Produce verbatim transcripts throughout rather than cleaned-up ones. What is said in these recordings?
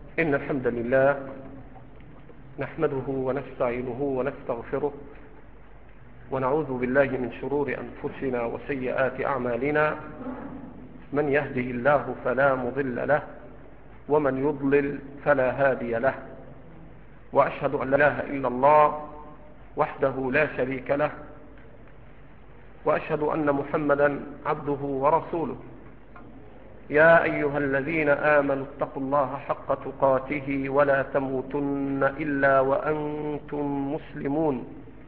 إن الحمد لله نحمده ونستعينه ونستغفره ونعوذ بالله من شرور أنفسنا وسيئات أعمالنا. من يهده الله فلا مضل له ومن يضلل فلا هادي له، وأشهد أن لا إله إلا الله وحده لا شريك له، وأشهد أن محمدا عبده ورسوله. يا أيها الذين آمنوا اتقوا الله حق تقاته ولا تموتن إلا وأنتم مسلمون.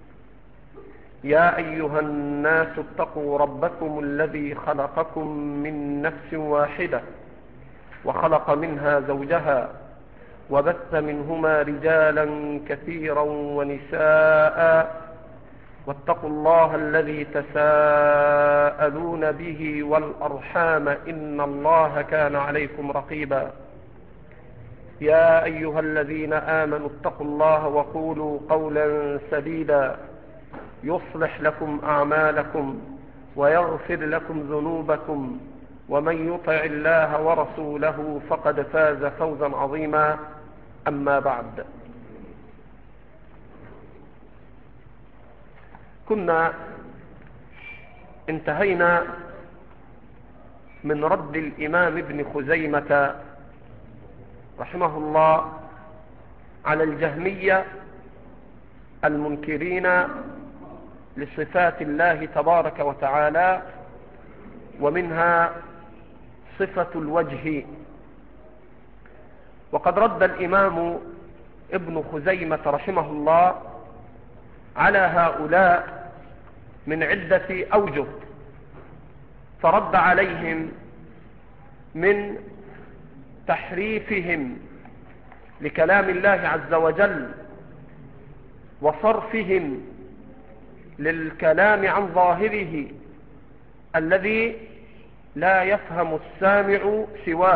يا أيها الناس اتقوا ربكم الذي خلقكم من نفس واحدة وخلق منها زوجها وبث منهما رجالا كثيرا ونساء، واتقوا الله الذي تساءلون به والأرحام إن الله كان عليكم رقيبا. يا أيها الذين آمنوا اتقوا الله وقولوا قولا سديدا يصلح لكم أعمالكم ويغفر لكم ذنوبكم، ومن يطع الله ورسوله فقد فاز فوزا عظيما. أما بعد، كنا انتهينا من رد الإمام ابن خزيمة رحمه الله على الجهمية المنكرين لصفات الله تبارك وتعالى، ومنها صفة الوجه. وقد رد الإمام ابن خزيمة رحمه الله على هؤلاء من عدة أوجه، فرد عليهم من تحريفهم لكلام الله عز وجل وصرفهم للكلام عن ظاهره الذي لا يفهم السامع سواه.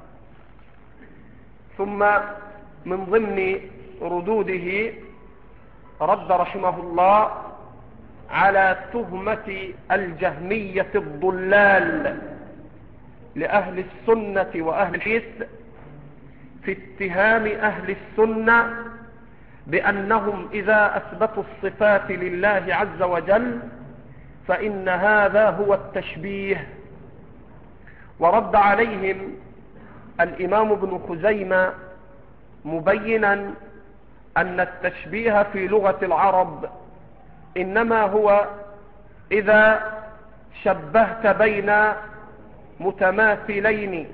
ثم من ضمن ردوده رد رحمه الله على تهمة الجهمية الضلال لأهل السنة وأهل الحديث في اتهام أهل السنة بأنهم إذا أثبتوا الصفات لله عز وجل فإن هذا هو التشبيه. ورد عليهم الإمام ابن خزيمة مبينا أن التشبيه في لغة العرب إنما هو إذا شبهت بين متماثلين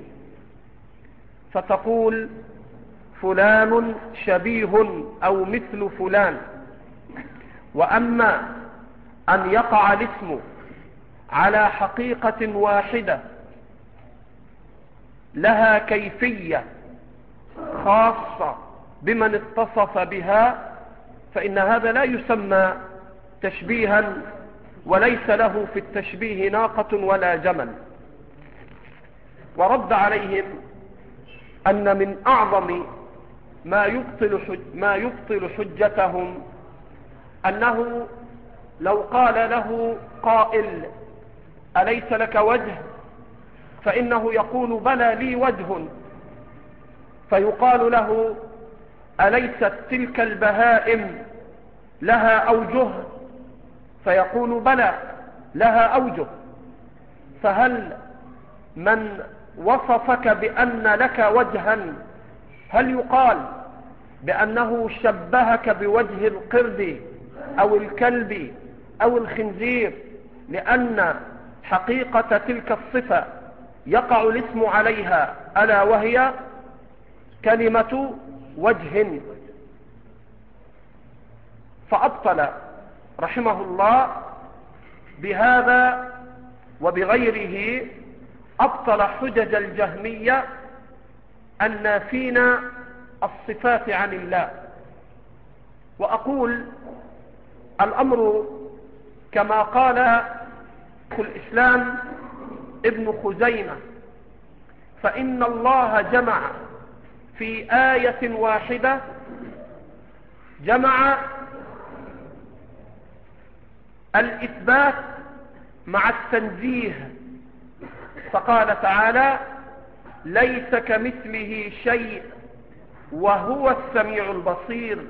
فتقول فلان شبيه أو مثل فلان. وأما أن يقع الاسم على حقيقة واحدة لها كيفية خاصة بمن اتصف بها فإن هذا لا يسمى تشبيها، وليس له في التشبيه ناقة ولا جمل. ورد عليهم أن من أعظم ما يبطل, حج ما يبطل حجتهم أنه لو قال له قائل أليس لك وجه، فإنه يقول بلى لي وجه، فيقال له أليست تلك البهائم لها أوجه، فيقول بلى لها أوجه. فهل من وصفك بأن لك وجها هل يقال بأنه شبهك بوجه القرد أو الكلب أو الخنزير لأن حقيقة تلك الصفة يقع الاسم عليها ألا وهي كلمة وجه؟ فأبطل رحمه الله بهذا وبغيره أبطل حجج الجهمية النافين الصفات عن الله. وأقول الأمر كما قال الإسلام ابن خزيمة، فإن الله جمع في آية واحدة جمع الإثبات مع التنزيه، فقال تعالى ليس كمثله شيء وهو السميع البصير،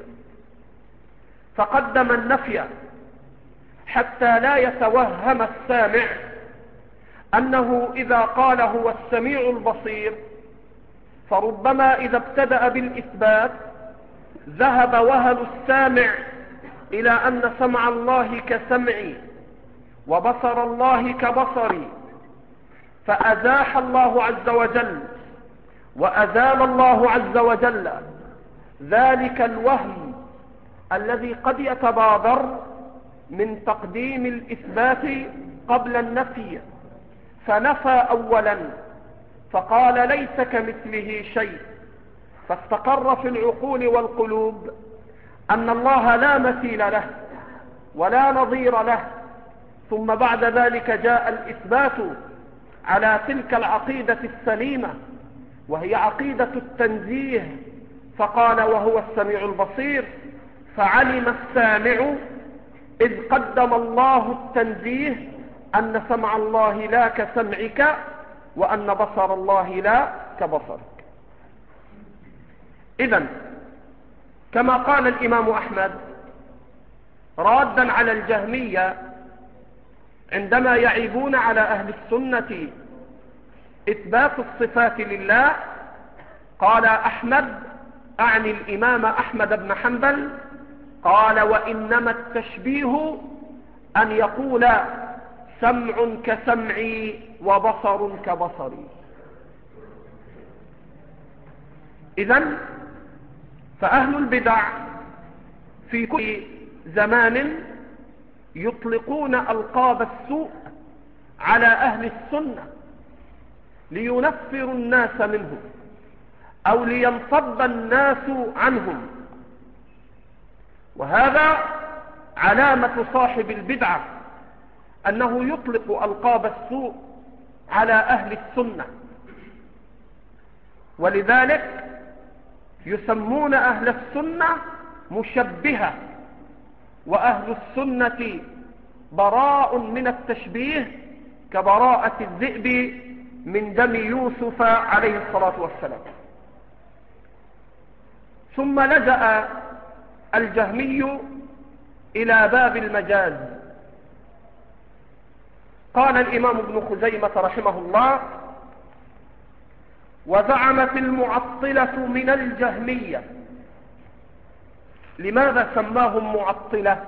فقدم النفي حتى لا يتوهم السامع أنه إذا قال هو السميع البصير فربما إذا ابتدأ بالإثبات ذهب وهل السامع إلى أن سمع الله كسمعي وبصر الله كبصري، فأزاح الله عز وجل وأزال الله عز وجل ذلك الوهم الذي قد يتبادر من تقديم الإثبات قبل النفي، فنفى أولا فقال ليس كمثله شيء، فاستقر في العقول والقلوب أن الله لا مثيل له ولا نظير له، ثم بعد ذلك جاء الإثبات على تلك العقيدة السليمة وهي عقيدة التنزيه، فقال وهو السميع البصير، فعلم السامع إذ قدم الله التنزيه أن سمع الله لا كسمعك وأن بصر الله لا كبصرك. إذن كما قال الإمام أحمد رادا على الجهمية عندما يعيبون على أهل السنة إثبات الصفات لله، قال أحمد أعني الإمام أحمد بن حنبل، قال وإنما التشبيه أن يقول سمع كسمعي وبصر كبصري. إذن فأهل البدع في كل زمان يطلقون ألقاب السوء على أهل السنة لينفروا الناس منهم أو لينصب الناس عنهم، وهذا علامة صاحب البدعة أنه يطلق ألقاب السوء على أهل السنة، ولذلك يسمون أهل السنة مشبهة، وأهل السنة براء من التشبيه كبراءة الذئب من دم يوسف عليه الصلاة والسلام. ثم لجأ الجهمي إلى باب المجاز. قال الإمام ابن خزيمة رحمه الله وزعمت المعطلة من الجهمية. لماذا سماهم معطلة؟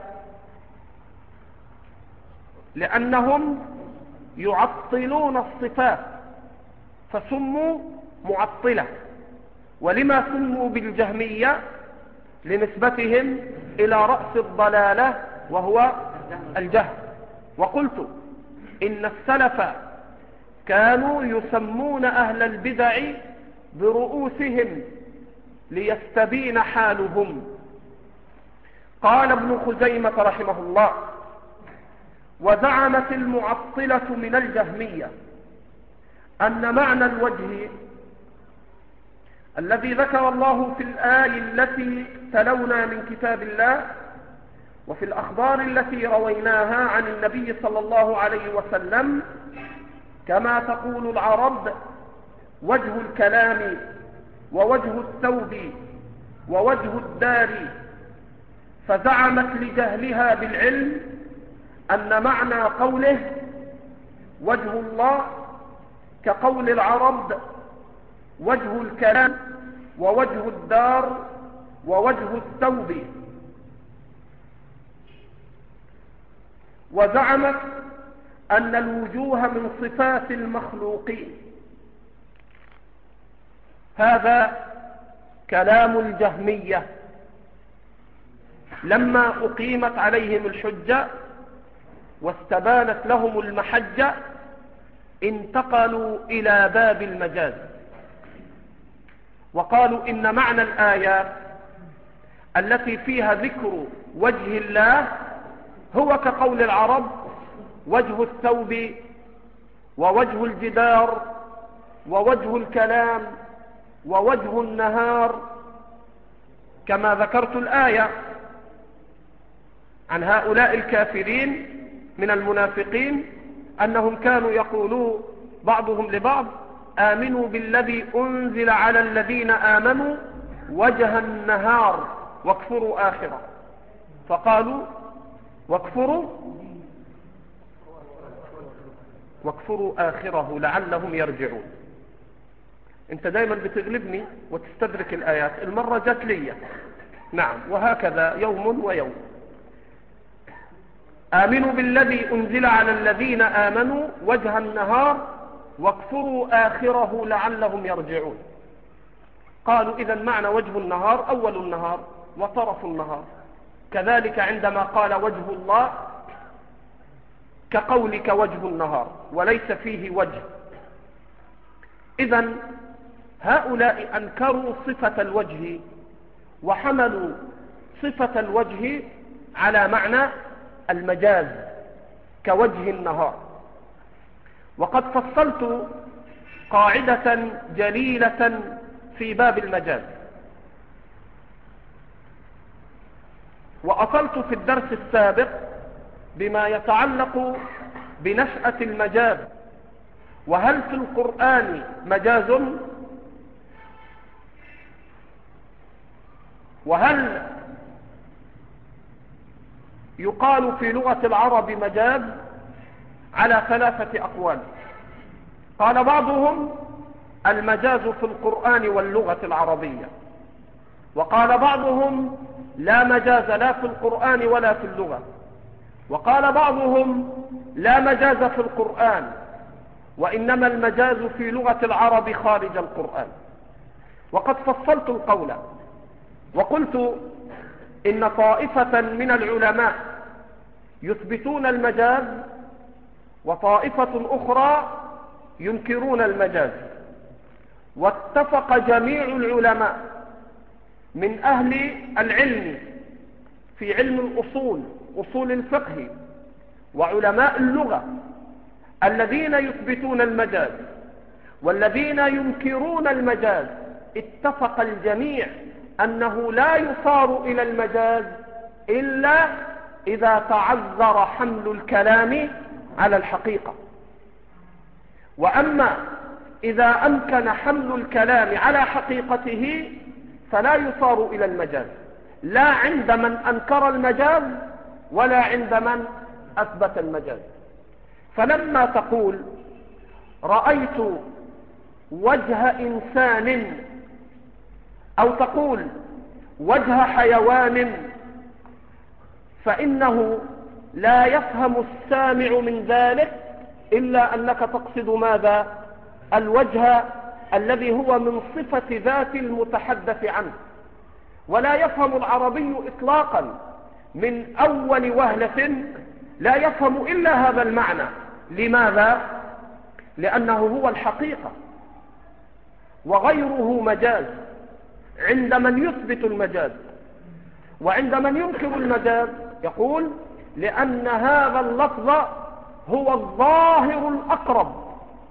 لأنهم يعطلون الصفات فسموا معطلة. ولما سموا بالجهمية؟ لنسبتهم إلى رأس الضلالة وهو الجهل. وقلت إن السلف كانوا يسمون أهل البدع برؤوسهم ليستبين حالهم. قال ابن خزيمة رحمه الله وزعمت المعطلة من الجهمية أن معنى الوجه الذي ذكر الله في الآية التي تلونا من كتاب الله وفي الأخبار التي رويناها عن النبي صلى الله عليه وسلم، كما تقول العرب وجه الكلام ووجه الثوب ووجه الدار، فزعمت لجهلها بالعلم أن معنى قوله وجه الله كقول العرب وجه الكلام ووجه الدار ووجه الثوب. وزعمت أن الوجوه من صفات المخلوقين. هذا كلام الجهمية. لما أقيمت عليهم الحجة واستبانت لهم المحجة انتقلوا إلى باب المجاز وقالوا إن معنى الآيات التي فيها ذكر وجه الله هو كقول العرب وجه الثوب ووجه الجدار ووجه الكلام ووجه النهار، كما ذكرت الآية عن هؤلاء الكافرين من المنافقين أنهم كانوا يقولون بعضهم لبعض آمنوا بالذي أنزل على الذين آمنوا وجه النهار واكفروا آخره، فقالوا واكفروا واكفروا آخره لعلهم يرجعون. انت دايما بتغلبني وتستدرك الآيات، المرة جت لي. نعم، وهكذا يوم ويوم. آمنوا بالذي أنزل على الذين آمنوا وجه النهار واكفروا آخره لعلهم يرجعون. قالوا إذن معنى وجه النهار أول النهار وطرف النهار، كذلك عندما قال وجه الله كقولك وجه النهار وليس فيه وجه. إذن هؤلاء أنكروا صفة الوجه وحملوا صفة الوجه على معنى المجاز كوجه النهار. وقد فصلت قاعدة جليلة في باب المجاز، وأصلت في الدرس السابق بما يتعلق بنشأة المجاز، وهل في القرآن مجاز، وهل يقال في لغة العرب مجاز، على ثلاثة أقوال. قال بعضهم المجاز في القرآن واللغة العربية، وقال بعضهم لا مجاز لا في القرآن ولا في اللغة، وقال بعضهم لا مجاز في القرآن وإنما المجاز في لغة العرب خارج القرآن. وقد فصلت القول وقلت إن طائفة من العلماء يثبتون المجاز وطائفة أخرى ينكرون المجاز، واتفق جميع العلماء من أهل العلم في علم الأصول أصول الفقه وعلماء اللغة الذين يثبتون المجاز والذين ينكرون المجاز، اتفق الجميع أنه لا يصار إلى المجاز إلا إذا تعذر حمل الكلام على الحقيقة. وأما إذا أمكن حمل الكلام على حقيقته فلا يصار إلى المجاز، لا عند من أنكر المجاز ولا عند من أثبت المجاز. فلما تقول رأيت وجه إنسان أو تقول وجه حيوان، فإنه لا يفهم السامع من ذلك إلا أنك تقصد ماذا؟ الوجه الذي هو من صفة ذات المتحدث عنه، ولا يفهم العربي إطلاقا من أول وهلة، لا يفهم إلا هذا المعنى. لماذا؟ لأنه هو الحقيقة وغيره مجاز عند من يثبت المجاز، وعند من ينكر المجاز يقول لأن هذا اللفظ هو الظاهر الأقرب،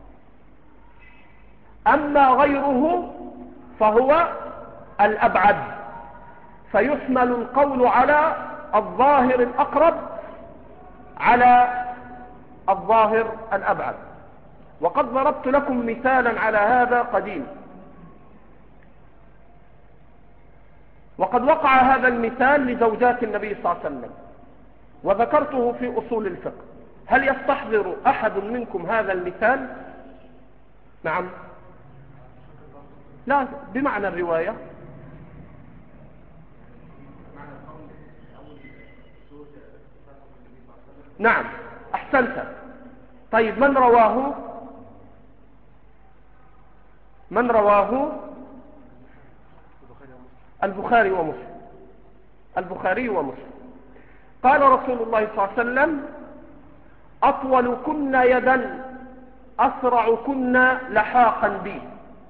أما غيره فهو الأبعد، فيحمل القول على الظاهر الأقرب على الظاهر الأبعد. وقد ضربت لكم مثالا على هذا قديم، وقد وقع هذا المثال لزوجات النبي صلى الله عليه وسلم وذكرته في أصول الفقه. هل يستحضر أحد منكم هذا المثال؟ نعم، لا، بمعنى الرواية. نعم، أحسنت. طيب من رواه؟ من رواه؟ البخاري ومسلم. البخاري ومسلم. قال رسول الله صلى الله عليه وسلم أطول كن يدا أسرع كن لحاقا بي،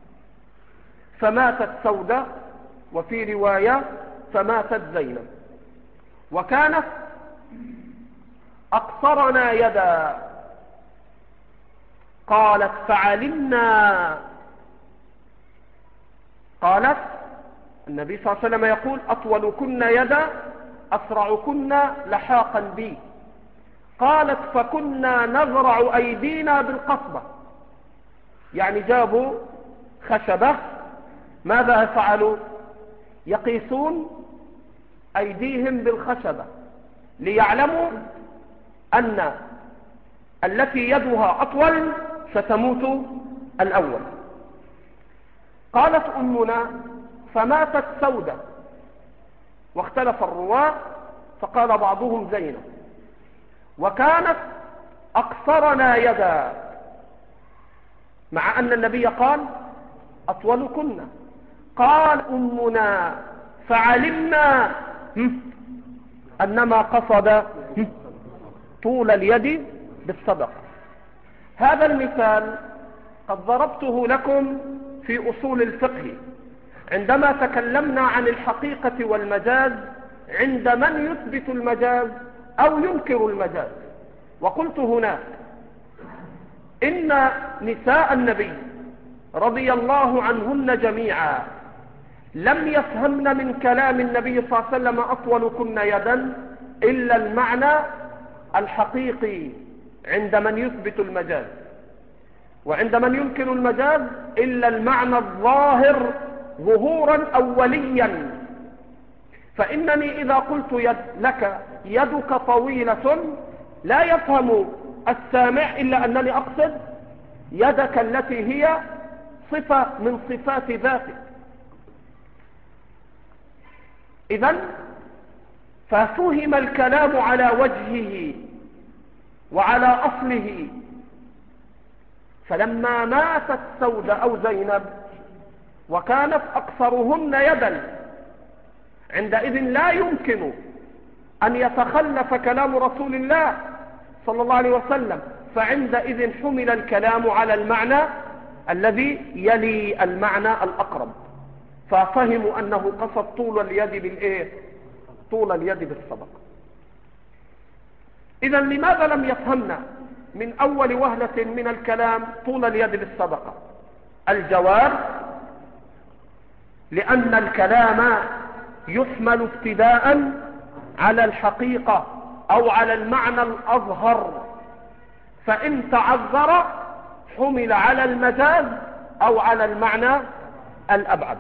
فماتت سودة، وفي رواية فماتت زينب، وكانت أقصرنا يدا. قالت فعلمنا، قالت النبي صلى الله عليه وسلم يقول أطول كن يدا أسرع كن لحاقا بي. قالت فكنا نزرع أيدينا بالقصبة، يعني جابوا خشبة، ماذا فعلوا؟ يقيسون أيديهم بالخشبة ليعلموا أن التي يدها أطول ستموت الأول. قالت أمنا فماتت سودة، واختلف الرواة، فقال بعضهم زينب، وكانت أقصرنا يدا، مع أن النبي قال أطولكن. قال أمنا فعلمنا أنما قصد طول اليد بالصدقة. هذا المثال قد ضربته لكم في أصول الفقه عندما تكلمنا عن الحقيقة والمجاز عند من يثبت المجاز أو ينكر المجاز، وقلت هناك إن نساء النبي رضي الله عنهن جميعا لم يفهمن من كلام النبي صلى الله عليه وسلم أطولكن يدا إلا المعنى الحقيقي عند من يثبت المجاز، وعند من ينكر المجاز إلا المعنى الظاهر ظهورا أوليا. فإنني إذا قلت يد لك يدك طويلة لا يفهم السامع إلا أنني أقصد يدك التي هي صفة من صفات ذاتك. إذن ففهم الكلام على وجهه وعلى أصله. فلما ماتت سودة أو زينب وكانت أقصرهن يدا، عندئذ لا يمكن أن يتخلف كلام رسول الله صلى الله عليه وسلم، فعندئذ حمل الكلام على المعنى الذي يلي المعنى الأقرب، ففهموا أنه قصد طول اليد بالإيه؟ طول اليد بالصدقة. إذا لماذا لم يفهمنا من أول وهلة من الكلام طول اليد بالصدقة؟ الجواب: لأن الكلام يحمل ابتداء على الحقيقة أو على المعنى الأظهر، فإن تعذر حمل على المجاز أو على المعنى الأبعد.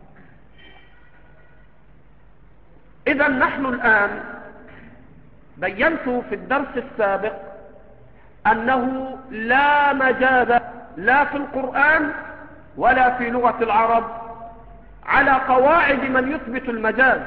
إذا نحن الآن بينت في الدرس السابق أنه لا مجاز لا في القرآن ولا في لغة العرب على قواعد من يثبت المجاز.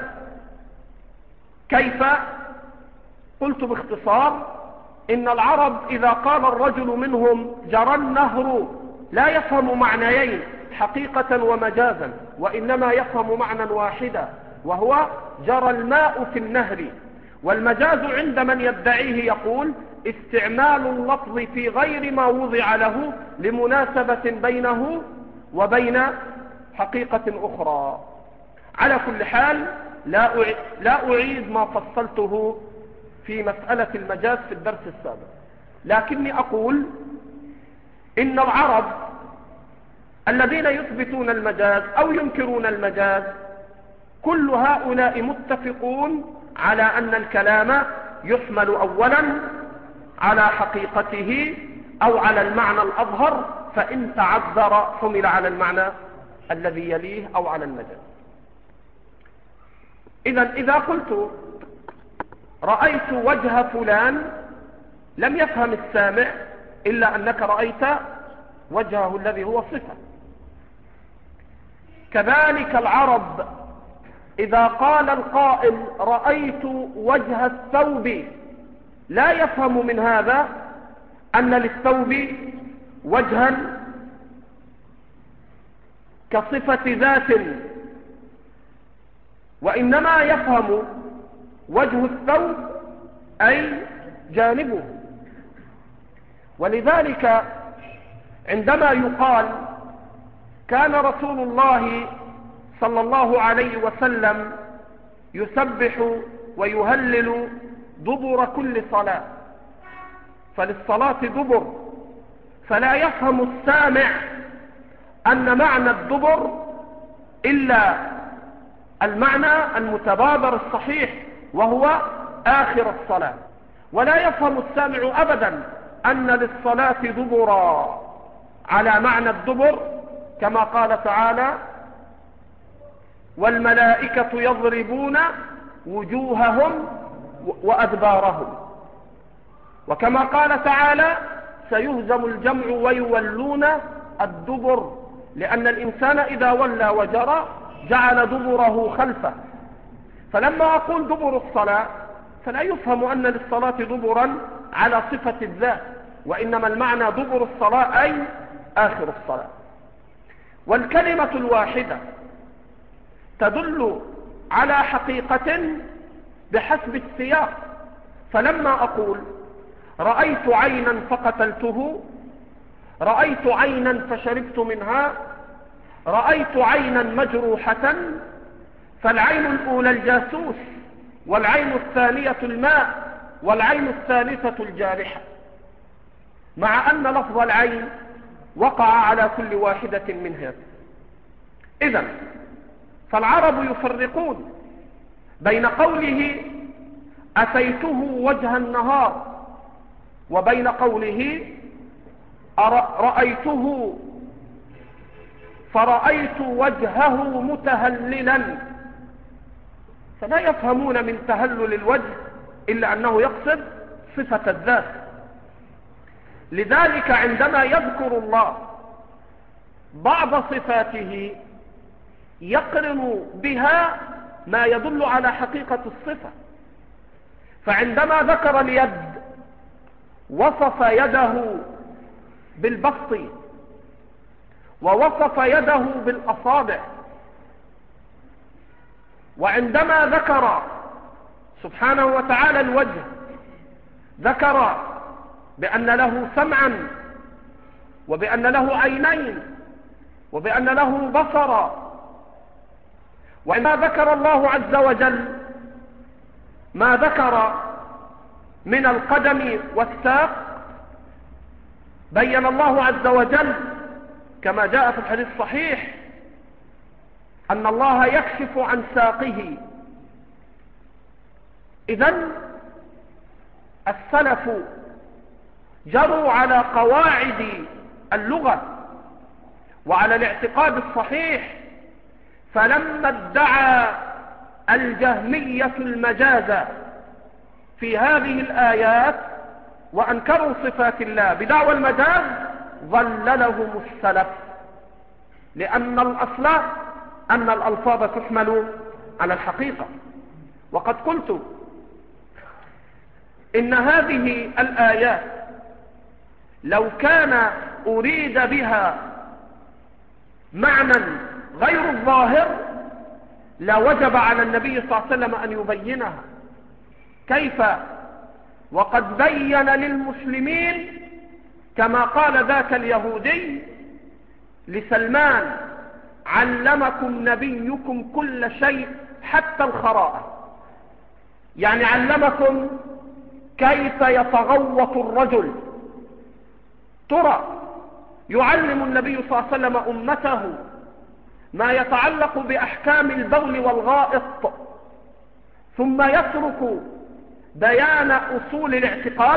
كيف؟ قلت باختصار إن العرب إذا قال الرجل منهم جرى النهر لا يفهم معنيين حقيقة ومجازا، وإنما يفهم معنى واحدا، وهو جرى الماء في النهر. والمجاز عند من يدعيه يقول استعمال اللفظ في غير ما وضع له لمناسبة بينه وبين حقيقة أخرى. على كل حال لا أعيد ما فصلته في مسألة المجاز في الدرس السابق، لكني أقول إن العرب الذين يثبتون المجاز أو ينكرون المجاز كل هؤلاء متفقون على أن الكلام يحمل أولا على حقيقته أو على المعنى الأظهر، فإن تعذر حمل على المعنى الذي يليه أو على المجاز. إذن إذا قلت رأيت وجه فلان لم يفهم السامع إلا أنك رأيت وجهه الذي هو صفة. كذلك العرب إذا قال القائل رأيت وجه الثوب لا يفهم من هذا أن للثوب وجها كصفة ذات، وإنما يفهم وجه الثوب أي جانبه. ولذلك عندما يقال كان رسول الله صلى الله عليه وسلم يسبح ويهلل دبر كل صلاة، فللصلاة دبر، فلا يفهم السامع أن معنى الدبر إلا المعنى المتبادر الصحيح وهو آخر الصلاة، ولا يفهم السامع أبدا أن للصلاة دبرا على معنى الدبر، كما قال تعالى والملائكة يضربون وجوههم وأدبارهم. وكما قال تعالى سيهزم الجمع ويولون الدبر، لأن الإنسان إذا ولى وجرى جعل دبره خلفه. فلما أقول دبر الصلاة فلا يفهم أن للصلاة دبرا على صفة الذات، وإنما المعنى دبر الصلاة أي آخر الصلاة. والكلمة الواحدة تدل على حقيقة بحسب السياق. فلما أقول رأيت عينا فقتلته، رأيت عينا فشربت منها، رأيت عينا مجروحة، فالعين الأولى الجاسوس، والعين الثانية الماء، والعين الثالثة الجارحة، مع أن لفظ العين وقع على كل واحدة منها. إذن فالعرب يفرقون بين قوله أتيته وجه النهار وبين قوله رأيته فرأيت وجهه متهللا، فلا يفهمون من تهلل الوجه إلا أنه يقصد صفة الذات. لذلك عندما يذكر الله بعض صفاته يقرن بها ما يدل على حقيقة الصفة. فعندما ذكر اليد وصف يده بالبسط، ووصف يده بالأصابع. وعندما ذكر سبحانه وتعالى الوجه ذكر بأن له سمعا، وبأن له عينين، وبأن له بصرا. وعندما ذكر الله عز وجل ما ذكر من القدم والساق بين الله عز وجل كما جاء في الحديث الصحيح أن الله يكشف عن ساقه. إذن السلف جروا على قواعد اللغة وعلى الاعتقاد الصحيح، فلما ادعى الجهمية المجاز في هذه الآيات وأنكروا صفات الله بدعوى المجاز ظللهم السلف، لأن الأصل أن الألفاظ تحمل على الحقيقة. وقد قلت إن هذه الآيات لو كان أريد بها معنى غير الظاهر لوجب على النبي صلى الله عليه وسلم أن يبينها. كيف وقد بين للمسلمين كما قال ذاك اليهودي لسلمان علمكم نبيكم كل شيء حتى الخراءة، يعني علمكم كيف يتغوط الرجل. ترى يعلم النبي صلى الله عليه وسلم أمته ما يتعلق بأحكام البول والغائط، ثم يترك بيان أصول الاعتقاد.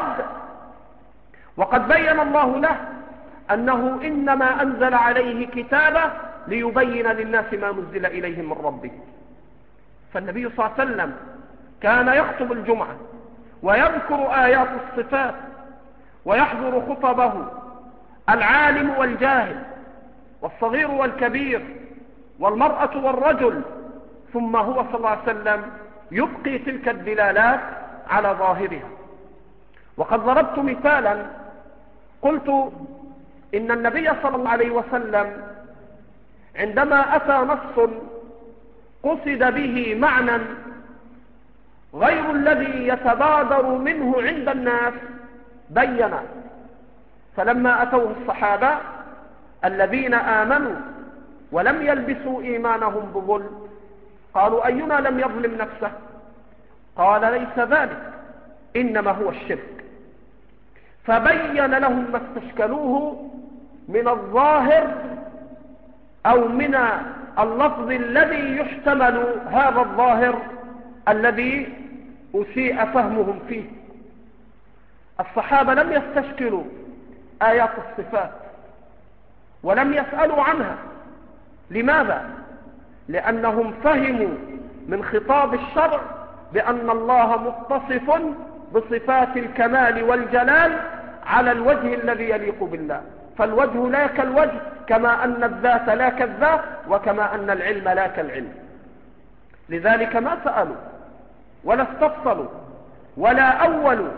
وقد بين الله له أنه إنما أنزل عليه كتابه ليبين للناس ما نزل إليهم من ربه. فالنبي صلى الله عليه وسلم كان يخطب الجمعة ويذكر آيات الصفات ويحضر خطبه العالم والجاهل والصغير والكبير والمرأة والرجل، ثم هو صلى الله عليه وسلم يبقي تلك الدلالات على ظاهرها. وقد ضربت مثالا قلت إن النبي صلى الله عليه وسلم عندما أتى نص قصد به معنى غير الذي يتبادر منه عند الناس بين. فلما أتوه الصحابة الذين آمنوا ولم يلبسوا إيمانهم بظلم قالوا أينا لم يظلم نفسه؟ قال ليس ذلك، إنما هو الشرك. فبين لهم ما استشكلوه من الظاهر أو من اللفظ الذي يحتمل هذا الظاهر الذي أسيء فهمهم فيه. الصحابة لم يستشكلوا آيات الصفات ولم يسألوا عنها. لماذا؟ لأنهم فهموا من خطاب الشرع بأن الله متصف بصفات الكمال والجلال على الوجه الذي يليق بالله، فالوجه لا كالوجه، كما أن الذات لا كالذات، وكما أن العلم لا كالعلم. لذلك ما سألوا ولا استفصلوا ولا أولوا.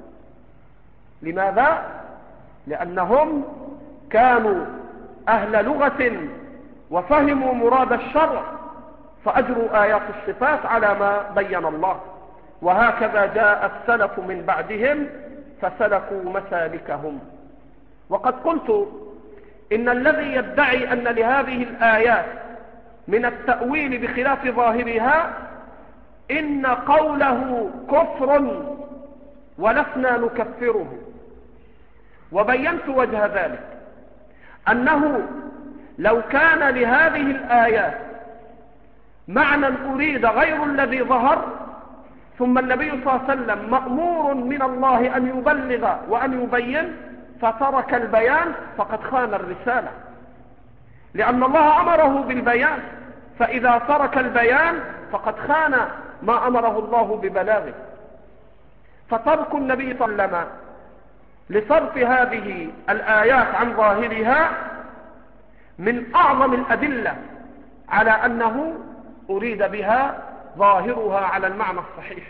لماذا؟ لأنهم كانوا أهل لغة وفهموا مراد الشرع، فأجروا آيات الصفات على ما بين الله. وهكذا جاء السلف من بعدهم فسلكوا مسالكهم. وقد قلت إن الذي يدعي أن لهذه الآيات من التأويل بخلاف ظاهرها إن قوله كفر ولسنا نكفره. وبينت وجه ذلك، أنه لو كان لهذه الآيات معنى أريد غير الذي ظهر، ثم النبي صلى الله عليه وسلم مأمور من الله أن يبلغ وأن يبين فترك البيان، فقد خان الرسالة، لأن الله أمره بالبيان، فإذا ترك البيان فقد خان ما أمره الله ببلاغه. فترك النبي صلى الله عليه وسلم لصرف هذه الآيات عن ظاهرها من أعظم الأدلة على أنه أريد بها ظاهرها على المعنى الصحيح.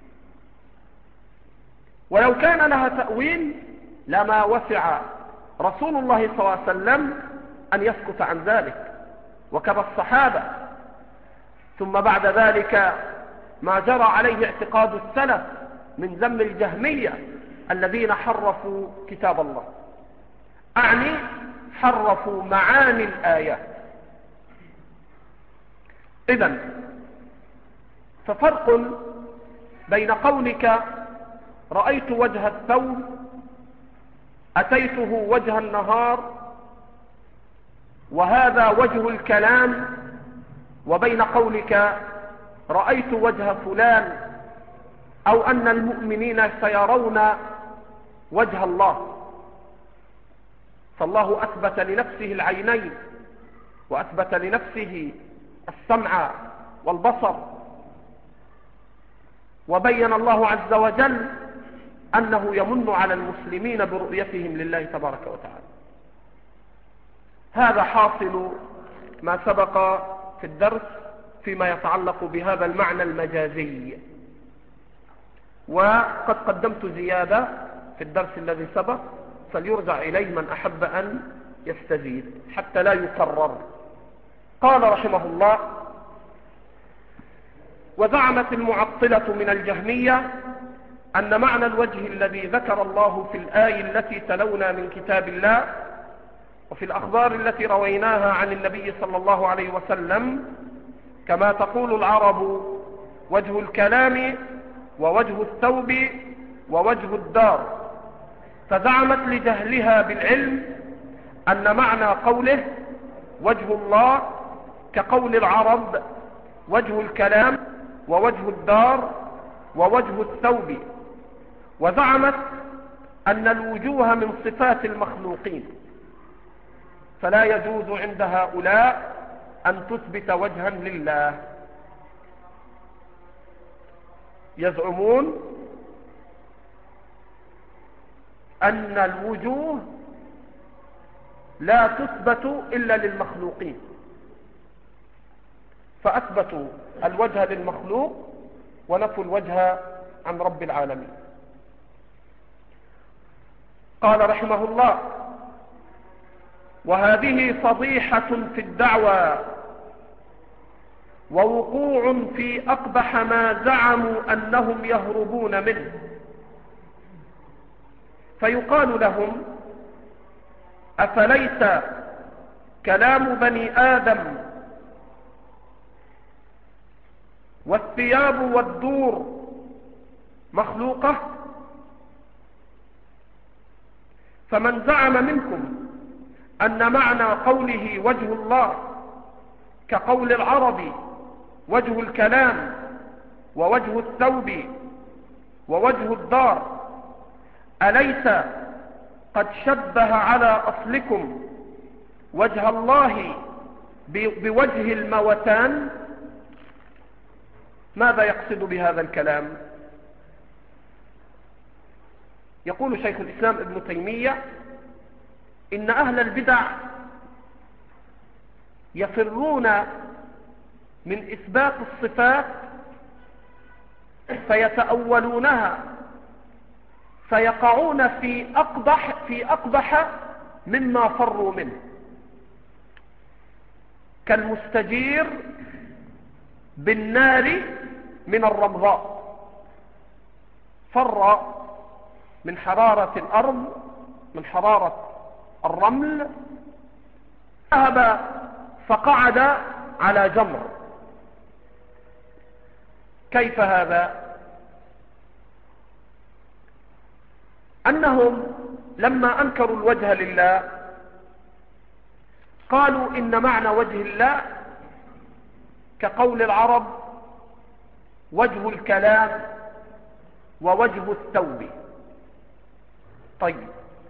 ولو كان لها تأويل لما وسع رسول الله صلى الله عليه وسلم أن يسكت عن ذلك، وكذا الصحابة. ثم بعد ذلك ما جرى عليه اعتقاد السلف من ذم الجهمية الذين حرفوا كتاب الله، أعني حرفوا معاني الآيات. إذن ففرق بين قولك رأيت وجه الثوب أتيته وجه النهار وهذا وجه الكلام، وبين قولك رأيت وجه فلان، أو أن المؤمنين سيرون وجه الله. فالله أثبت لنفسه العينين وأثبت لنفسه السمع والبصر، وبين الله عز وجل أنه يمن على المسلمين برؤيتهم لله تبارك وتعالى. هذا حاصل ما سبق في الدرس فيما يتعلق بهذا المعنى المجازي. وقد قدمت زيادة في الدرس الذي سبق، فليرجع إليه من أحب أن يستزيد حتى لا يكرر. قال رحمه الله: وزعمت المعطلة من الجهمية أن معنى الوجه الذي ذكر الله في الآية التي تلونا من كتاب الله وفي الأخبار التي رويناها عن النبي صلى الله عليه وسلم، كما تقول العرب وجه الكلام ووجه الثوب ووجه الدار. فزعمت لجهلها بالعلم أن معنى قوله وجه الله كقول العرب وجه الكلام ووجه الدار ووجه الثوب. وزعمت أن الوجوه من صفات المخلوقين، فلا يجوز عند هؤلاء أن تثبت وجها لله. يزعمون أن الوجوه لا تثبت إلا للمخلوقين، فأثبتوا الوجه للمخلوق ونفوا الوجه عن رب العالمين. قال رحمه الله: وهذه فضيحة في الدعوى ووقوع في أقبح ما زعموا أنهم يهربون منه. فيقال لهم: أفليس كلام بني آدم والثياب والدور مخلوقة؟ فمن زعم منكم أن معنى قوله وجه الله كقول العرب وجه الكلام ووجه الثوب ووجه الدار، أليس قد شبه على أصلكم وجه الله بوجه الموتان. ماذا يقصد بهذا الكلام؟ يقول شيخ الإسلام ابن تيمية إن أهل البدع يفرون من إثبات الصفات فيتأولونها فيقعون في أقبح, في أقبح مما فروا منه، كالمستجير بالنار من الرمضاء، فر من حرارة الأرض، من حرارة الرمل، ذهب فقعد على جمر. كيف هذا؟ أنهم لما أنكروا الوجه لله قالوا إن معنى وجه الله كقول العرب وجه الكلام ووجه الثوب. طيب،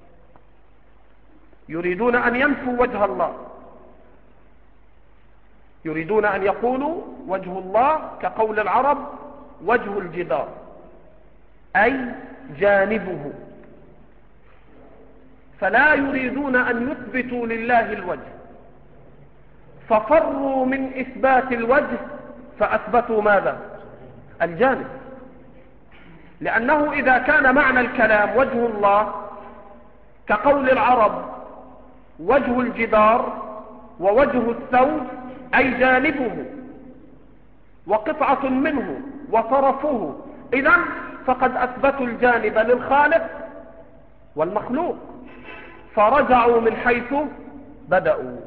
يريدون أن ينفوا وجه الله، يريدون أن يقولوا وجه الله كقول العرب وجه الجدار، أي جانبه، فلا يريدون أن يثبتوا لله الوجه، ففروا من إثبات الوجه فأثبتوا ماذا؟ الجانب. لأنه إذا كان معنى الكلام وجه الله كقول العرب وجه الجدار ووجه الثوب أي جانبه وقطعة منه وطرفه، إذن فقد أثبتوا الجانب للخالق والمخلوق، فرجعوا من حيث بدأوا.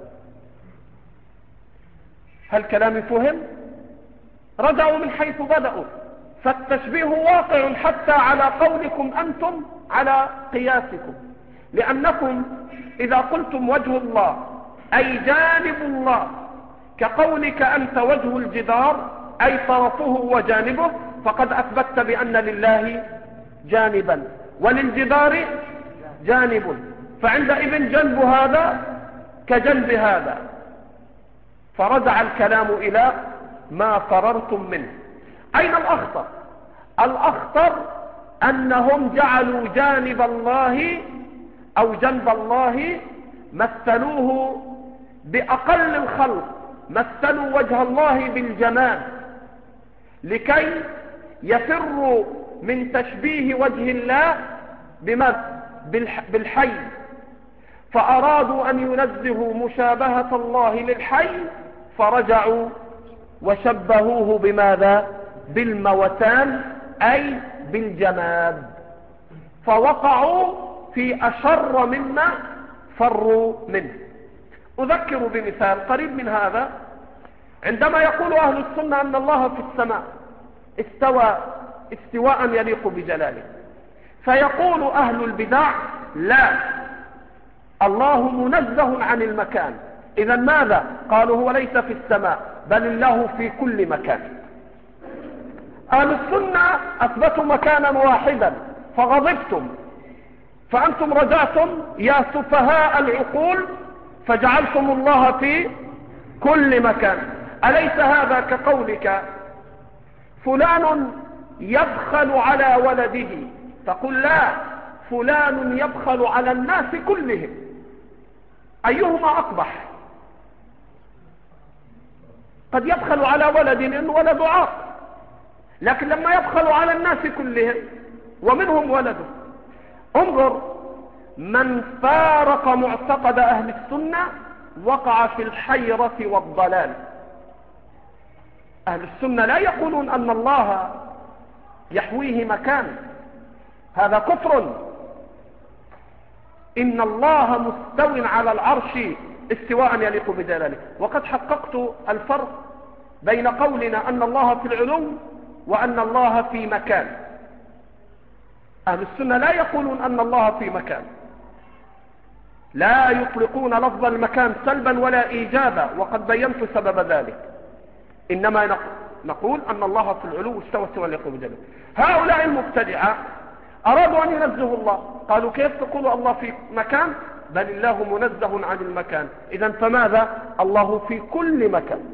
هل كلامي فهم؟ رجعوا من حيث بدأوا، فالتشبيه واقع حتى على قولكم أنتم على قياسكم، لأنكم إذا قلتم وجه الله أي جانب الله كقولك أنت وجه الجدار أي طرفه وجانبه، فقد أثبتت بأن لله جانبا وللجدار جانب، فعندئذ جنب هذا كجنب هذا، فرجع الكلام إلى ما فررتم منه. أين الأخطر؟ الأخطر أنهم جعلوا جانب الله أو جنب الله مثلوه بأقل الخلق، مثلوا وجه الله بالجمال لكي يفروا من تشبيه وجه الله بما بالحي، فأرادوا أن ينزهوا مشابهة الله للحي فرجعوا وشبهوه بماذا؟ بالموتان أي بالجماد، فوقعوا في أشر مما فروا منه. أذكر بمثال قريب من هذا، عندما يقول أهل السنة أن الله في السماء استوى استواء يليق بجلاله، فيقول أهل البدع لا، الله منزه عن المكان. إذا ماذا؟ قالوا هو ليس في السماء بل الله في كل مكان. أهل السنة أثبتوا مكانا واحدا فغضبتم، فأنتم رجعتم يا سفهاء العقول فجعلتم الله في كل مكان. أليس هذا كقولك فلان يبخل على ولده، تقول لا، فلان يبخل على الناس كلهم، أيهما أقبح؟ قد يبخل على ولد لأنه ولد عاق، لكن لما يبخل على الناس كلهم ومنهم ولده. انظر، من فارق معتقد أهل السنة وقع في الحيرة والضلال. أهل السنة لا يقولون أن الله يحويه مكان، هذا كفر. إن الله مستو على العرش استواء يليق بجلاله. وقد حققت الفرق بين قولنا أن الله في العلو وأن الله في مكان. أهل السنة لا يقولون أن الله في مكان، لا يطلقون لفظ المكان سلبا ولا إيجابا، وقد بينت سبب ذلك. إنما نقول أن الله في العلو استوى استواء يليق بجلاله. هؤلاء المبتدعة أرادوا أن ينزهوا الله، قالوا كيف تقول الله في مكان؟ بل الله منزه عن المكان. إذن فماذا؟ الله في كل مكان.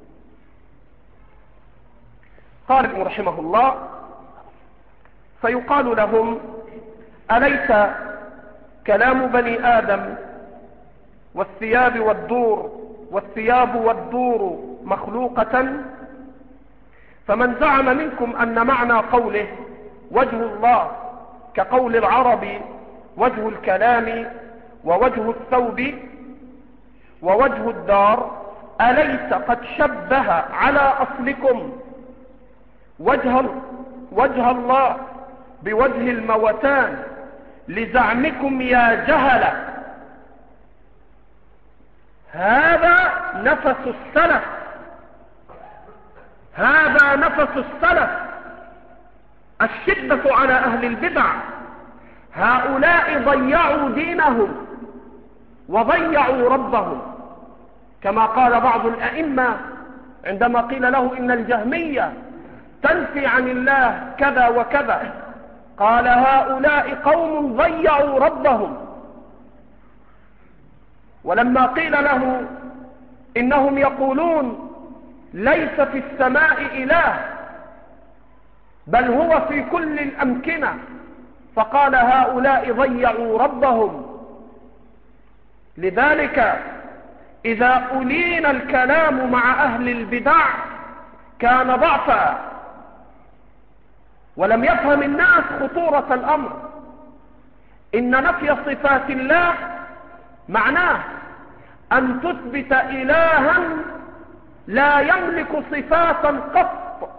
قال رحمه الله: فيقال لهم: أليس كلام بني آدم والثياب والدور والثياب والدور مخلوقة؟ فمن زعم منكم أن معنى قوله وجه الله كقول العرب وجه الكلام ووجه الثوب ووجه الدار، أليس قد شبه على أصلكم وجه, وجه الله بوجه الموتان لزعمكم يا جهل؟ هذا نفس السلف، هذا نفس السلف، الشدة على أهل البدع. هؤلاء ضيعوا دينهم وضيعوا ربهم، كما قال بعض الأئمة عندما قيل له إن الجهمية تنفي عن الله كذا وكذا، قال: هؤلاء قوم ضيعوا ربهم. ولما قيل له إنهم يقولون ليس في السماء إله بل هو في كل الأمكنة، فقال: هؤلاء ضيعوا ربهم. لذلك إذا ألين الكلام مع أهل البدع كان ضعفا، ولم يفهم الناس خطورة الأمر. إن نفي صفات الله معناه أن تثبت إلها لا يملك صفاتا قط.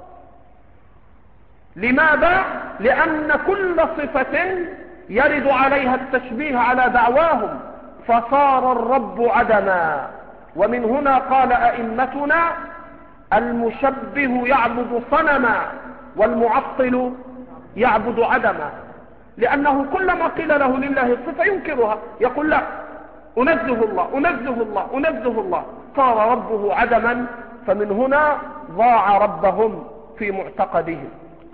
لماذا؟ لأن كل صفة يرد عليها التشبيه على دعواهم، فصار الرب عدما. ومن هنا قال أئمتنا: المشبه يعبد صنما والمعطل يعبد عدما. لأنه كلما قيل له لله الصفة ينكرها، يقول: لا، أنزه الله أنزه الله أنزه الله، صار ربه عدما. فمن هنا ضاع ربهم في معتقدهم.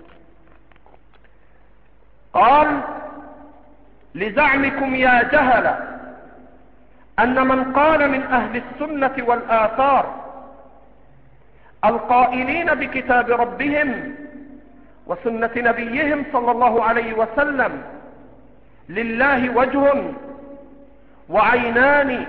قال: لزعمكم يا جهل أن من قال من أهل السنة والآثار القائلين بكتاب ربهم وسنة نبيهم صلى الله عليه وسلم لله وجه وعينان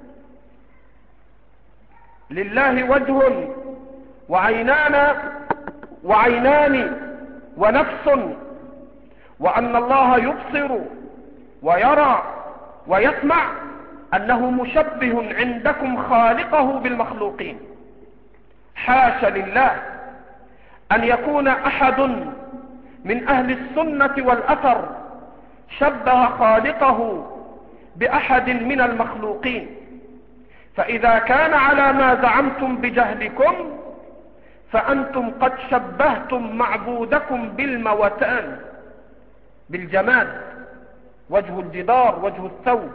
لله وجه وعينان وعينان ونفس، وأن الله يبصر ويرى ويسمع، أنه مشبه عندكم خالقه بالمخلوقين. حاشا لله أن يكون أحد من أهل السنة والأثر شبه خالقه بأحد من المخلوقين. فإذا كان على ما زعمتم بجهلكم فأنتم قد شبهتم معبودكم بالموتان، بالجماد، وجه الجدار، وجه الثوب.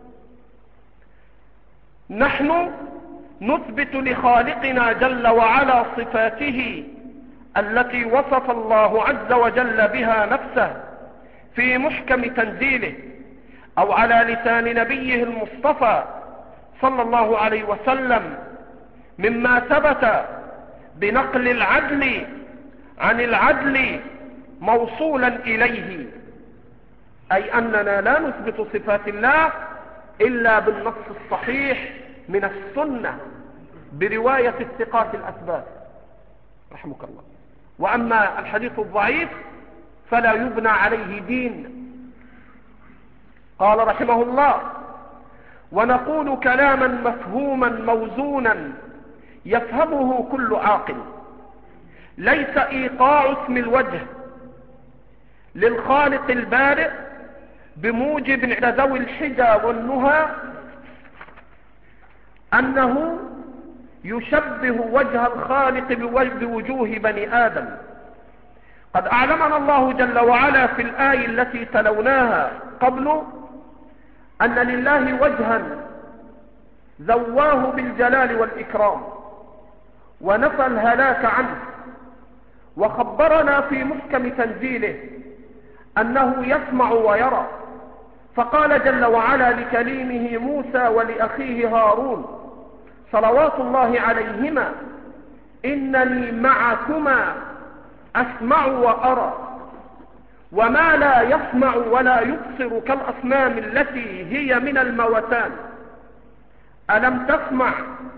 نحن نثبت لخالقنا جل وعلا صفاته التي وصف الله عز وجل بها نفسه في محكم تنزيله أو على لسان نبيه المصطفى صلى الله عليه وسلم، مما ثبت بنقل العدل عن العدل موصولا إليه. أي أننا لا نثبت صفات الله إلا بالنص الصحيح من السنة برواية الثقات الأثبات رحمك الله. وأما الحديث الضعيف فلا يبنى عليه دين. قال رحمه الله: ونقول كلاما مفهوما موزونا يفهمه كل عاقل، ليس إيقاع اسم الوجه للخالق البارئ بموجب عند ذوي الحجى والنهى أنه يشبه وجه الخالق بوجوه بني آدم. قد أعلمنا الله جل وعلا في الآية التي تلوناها قبل أن لله وجها زواه بالجلال والإكرام ونفى الهلاك عنه، وخبرنا في محكم تنزيله أنه يسمع ويرى، فقال جل وعلا لكليمه موسى ولأخيه هارون صلوات الله عليهما: إنني معكما أسمع وأرى وما لا يسمع ولا يبصر كالأصنام التي هي من الموتان. ألم تسمع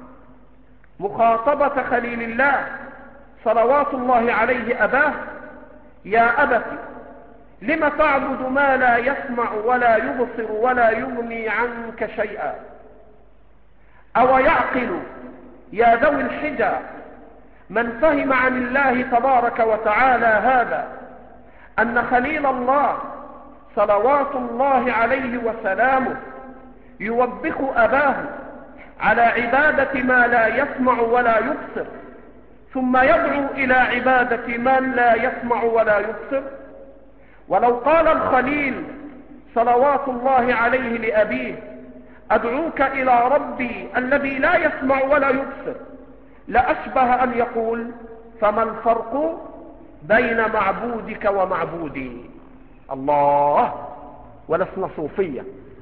مخاطبة خليل الله صلوات الله عليه أباه: يا أبت لم تعبد ما لا يسمع ولا يبصر ولا يغني عنك شيئا؟ أو يعقل يا ذوي الحجى من فهم عن الله تبارك وتعالى هذا أن خليل الله صلوات الله عليه وسلامه يوبخ أباه على عبادة ما لا يسمع ولا يبصر، ثم يدعو إلى عبادة من لا يسمع ولا يبصر؟ ولو قال الخليل صلوات الله عليه لأبيه: أدعوك إلى ربي الذي لا يسمع ولا يبصر، لأشبه أن يقول: فما الفرق بين معبودك ومعبودي؟ الله، ولسنا صوفية.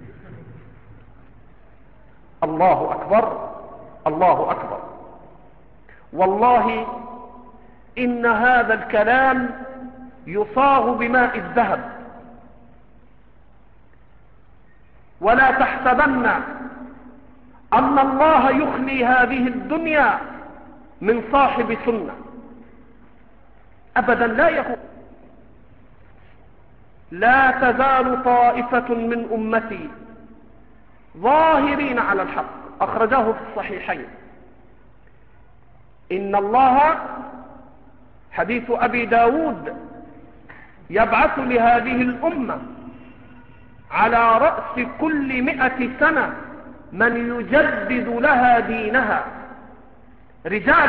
الله أكبر، الله أكبر. والله إن هذا الكلام يصاغ بماء الذهب. ولا تحسبن أن الله يخلي هذه الدنيا من صاحب سنة، أبدا لا يكون. لا تزال طائفة من أمتي ظاهرين على الحق، أخرجاه في الصحيحين. إن الله، حديث أبي داود، يبعث لهذه الأمة على رأس كل مئة سنة من يجدد لها دينها، رجال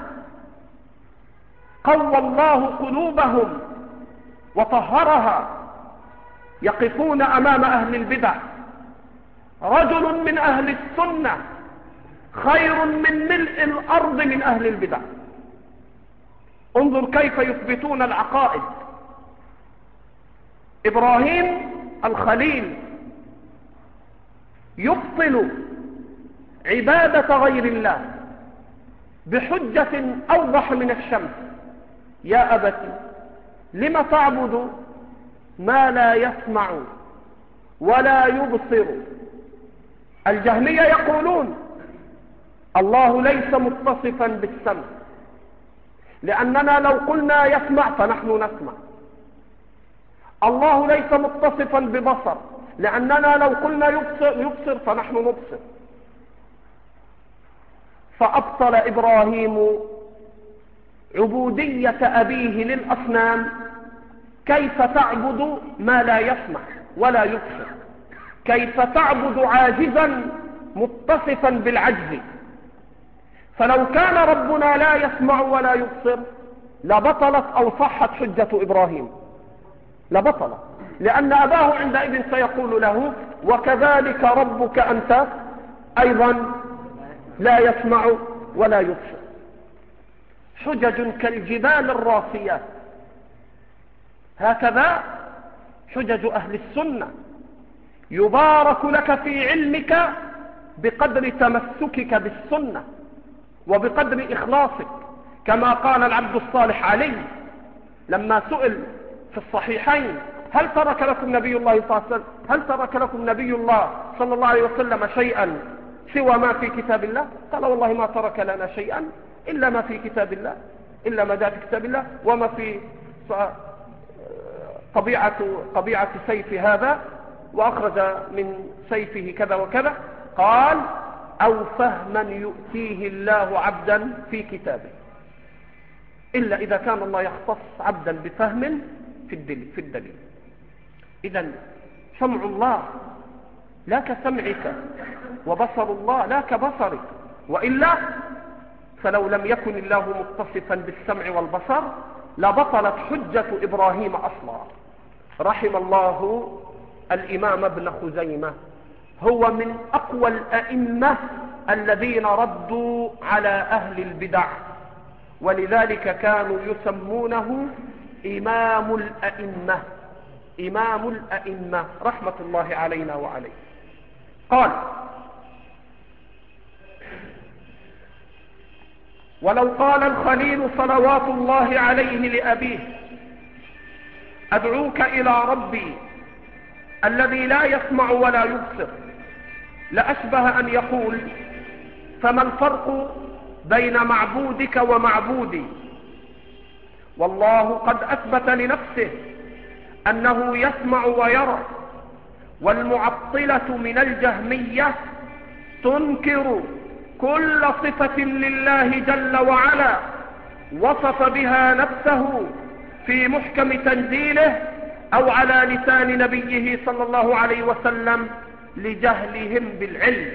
قوى الله قلوبهم وطهرها، يقفون أمام أهل البدع. رجل من أهل السنة خير من ملء الأرض من أهل البدع. انظر كيف يثبتون العقائد. إبراهيم الخليل يبطل عبادة غير الله بحجة أوضح من الشمس: يا أبت لم تعبد ما لا يسمع ولا يبصر؟ الجهمية يقولون الله ليس متصفا بالسمع، لأننا لو قلنا يسمع فنحن نسمع. الله ليس متصفا ببصر، لأننا لو قلنا يبصر, يبصر فنحن نبصر. فأبطل إبراهيم عبودية أبيه للأصنام. كيف تعبد ما لا يسمع ولا يبصر؟ كيف تعبد عاجزا متصفا بالعجز؟ فلو كان ربنا لا يسمع ولا يبصر لبطلت أو صحت حجة إبراهيم، لبطلت، لأن أباه عندئذ سيقول له: وكذلك ربك أنت أيضا لا يسمع ولا يبصر. حجج كالجبال الراسيات. هكذا حجج أهل السنة. يبارك لك في علمك بقدر تمسكك بالسنة وبقدر إخلاصك، كما قال العبد الصالح علي لما سئل في الصحيحين: هل ترك لكم نبي الله صلى الله عليه وسلم هل ترك لكم نبي الله صلى الله عليه وسلم شيئا سوى ما في كتاب الله؟ قال: والله ما ترك لنا شيئا إلا ما في كتاب الله، إلا ما جاء في كتاب الله، وما في طبيعة, طبيعة سيف هذا، وأخرج من سيفه كذا وكذا. قال: أو فهما يؤتيه الله عبدا في كتابه، إلا إذا كان الله يختص عبدا بفهم في الدليل, في الدليل. إذن سمع الله لا كسمعك، وبصر الله لا كبصرك، وإلا فلو لم يكن الله متصفا بالسمع والبصر لبطلت حجة إبراهيم أصلا. رحم الله الإمام ابن خزيمة، هو من أقوى الأئمة الذين ردوا على أهل البدع، ولذلك كانوا يسمونه إمام الأئمة. إمام الأئمة رحمة الله علينا وعليه. قال: ولو قال الخليل صلوات الله عليه لأبيه: أدعوك إلى ربي الذي لا يسمع ولا يبصر، لأشبه أن يقول: فما الفرق بين معبودك ومعبودي؟ والله قد أثبت لنفسه أنه يسمع ويرى، والمعطلة من الجهمية تنكر كل صفة لله جل وعلا وصف بها نفسه في محكم تنزيله أو على لسان نبيه صلى الله عليه وسلم لجهلهم بالعلم.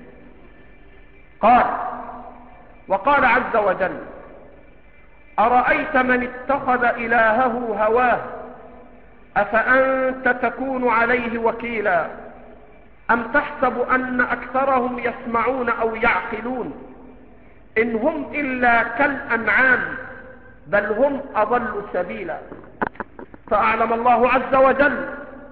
قال: وقال عز وجل: أرأيت من اتخذ إلهه هواه أفأنت تكون عليه وكيلا أم تحسب أن أكثرهم يسمعون أو يعقلون إن هم إلا كالأنعام بل هم أضل سبيلا. فأعلم الله عز وجل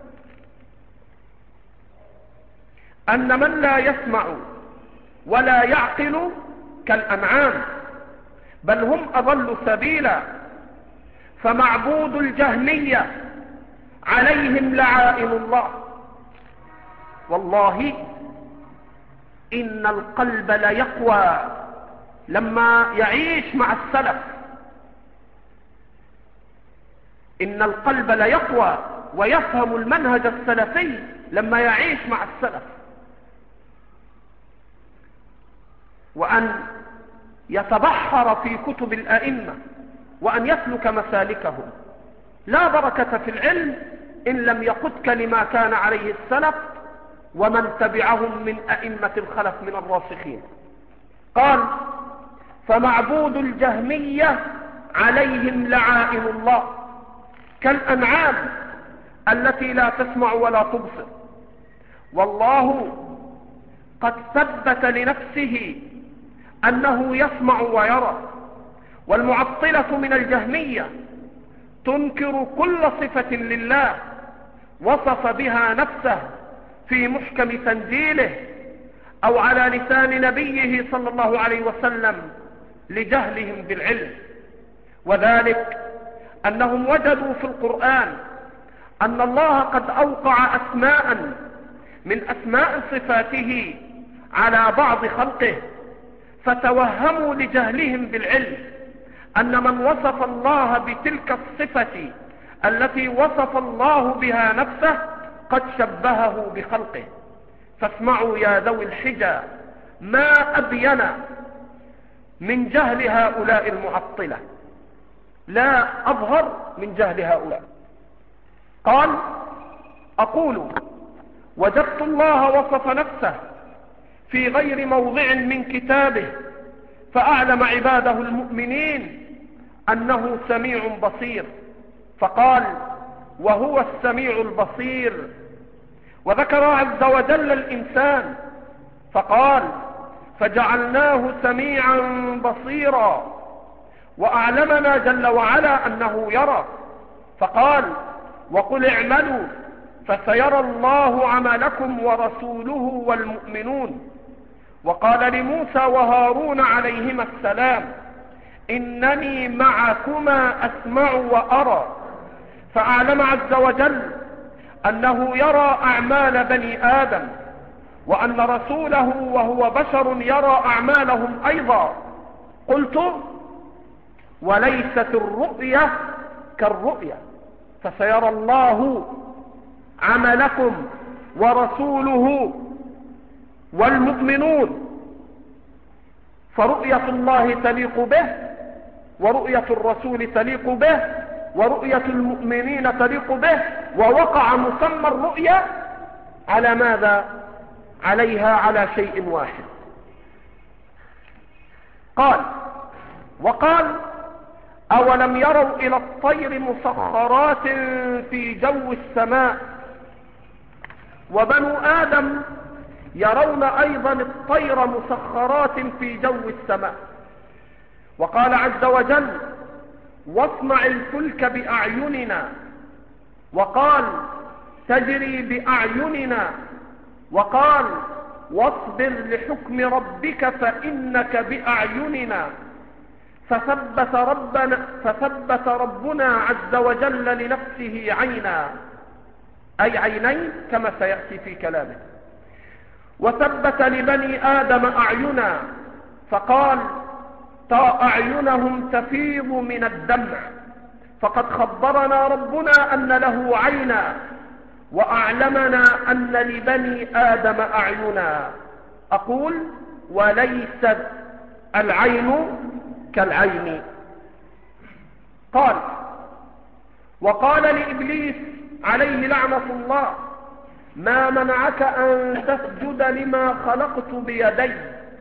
أن من لا يسمع ولا يعقل كالأنعام بل هم أضل سبيلا. فمعبود الجهمية عليهم لعائن الله. والله إن القلب ليقوى لما يعيش مع السلف، إن القلب ليقوى ويفهم المنهج السلفي لما يعيش مع السلف، وأن يتبحر في كتب الأئمة وأن يسلك مسالكهم. لا بركة في العلم إن لم يقدك لما كان عليه السلف ومن تبعهم من أئمة الخلف من الراسخين. قال: فمعبود الجهمية عليهم لعائن الله كالأنعام التي لا تسمع ولا تبصر. والله قد ثبت لنفسه أنه يسمع ويرى، والمعطلة من الجهمية تنكر كل صفة لله وصف بها نفسه في محكم تنزيله أو على لسان نبيه صلى الله عليه وسلم لجهلهم بالعلم. وذلك أنهم وجدوا في القرآن أن الله قد أوقع أسماء من أسماء صفاته على بعض خلقه، فتوهموا لجهلهم بالعلم أن من وصف الله بتلك الصفة التي وصف الله بها نفسه قد شبهه بخلقه. فاسمعوا يا ذوي الحجى ما أبين من جهل هؤلاء المعطلة، لا أظهر من جهل هؤلاء. قال: أقول وجدت الله وصف نفسه في غير موضع من كتابه فأعلم عباده المؤمنين أنه سميع بصير، فقال: وهو السميع البصير. وذكر عز وجل الإنسان فقال: فجعلناه سميعا بصيرا. وأعلمنا جل وعلا أنه يرى فقال: وقل اعملوا فسيرى الله عملكم ورسوله والمؤمنون. وقال لموسى وهارون عليهما السلام: إنني معكما أسمع وأرى. فأعلم عز وجل أنه يرى أعمال بني آدم، وأن رسوله وهو بشر يرى أعمالهم أيضا. قلت: وليست الرؤية كالرؤية، فسيرى الله عملكم ورسوله والمؤمنون. فرؤية الله تليق به، ورؤية الرسول تليق به، ورؤية المؤمنين تليق به، ووقع مسمى الرؤية على ماذا؟ عليها على شيء واحد. قال: وقال: أولم يروا إلى الطير مسخرات في جو السماء؟ وبنو آدم يرون أيضا الطير مسخرات في جو السماء. وقال عز وجل: واصنع الفلك بأعيننا وقال تجري بأعيننا، وقال واصبر لحكم ربك فإنك بأعيننا. فثبت ربنا, فثبت ربنا عز وجل لنفسه عينا، أي عينين كما سيأتي في كلامه. وثبت لبني آدم أعينا، فقال أعينهم تفيض من الدمع. فقد خبرنا ربنا أن له عينا، وأعلمنا أن لبني آدم أعينا. أقول وليست العين كالعين. قال وقال لإبليس عليه لعنة الله ما منعك أن تسجد لما خلقت بيدي؟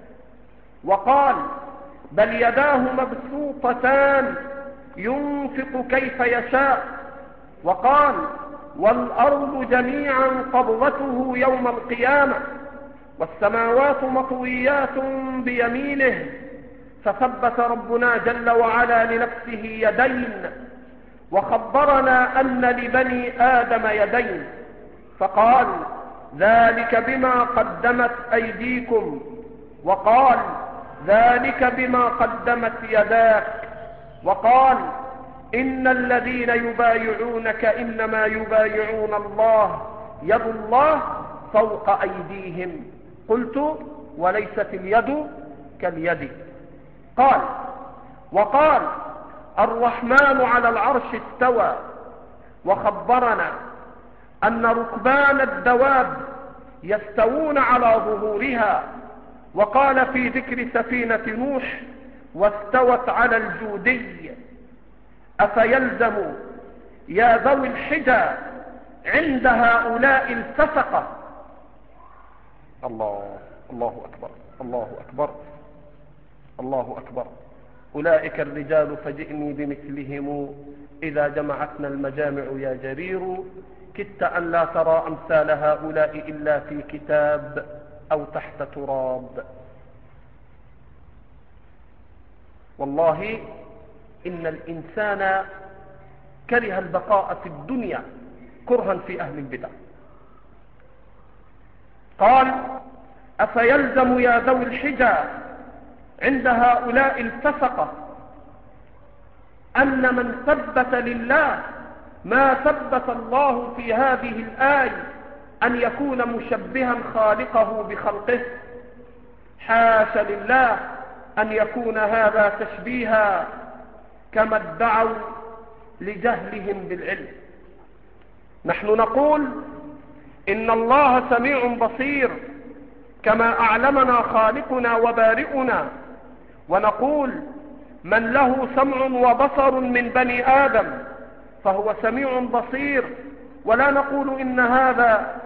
وقال بل يداه مبسوطتان ينفق كيف يشاء. وقال والأرض جميعا قبضته يوم القيامة والسماوات مطويات بيمينه. فثبت ربنا جل وعلا لنفسه يدين، وخبرنا أن لبني آدم يدين، فقال ذلك بما قدمت أيديكم، وقال ذلك بما قدمت يداك، وقال إن الذين يبايعونك إنما يبايعون الله يد الله فوق أيديهم. قلت وليست اليد كاليد. قال وقال الرحمن على العرش استوى، وخبرنا أن ركبان الدواب يستوون على ظهورها. وقال في ذكر سفينة نوح واستوت على الجودي. أفيلزم يا ذوي الحجى عند هؤلاء الفسقة. الله الله أكبر الله أكبر الله أكبر. أولئك الرجال فجئني بمثلهم إذا جمعتنا المجامع يا جرير. كدت أن لا ترى أمثال هؤلاء إلا في كتاب أو تحت تراب. والله إن الإنسان كره البقاء في الدنيا كرها في أهل البدع. قال أفيلزم يا ذوي الحجى عند هؤلاء الفسقة أن من ثبت لله ما ثبت الله في هذه الآية أن يكون مشبها خالقه بخلقه؟ حاش لله أن يكون هذا تشبيها كما ادعوا لجهلهم بالعلم. نحن نقول إن الله سميع بصير كما أعلمنا خالقنا وبارئنا، ونقول من له سمع وبصر من بني آدم فهو سميع بصير، ولا نقول إن هذا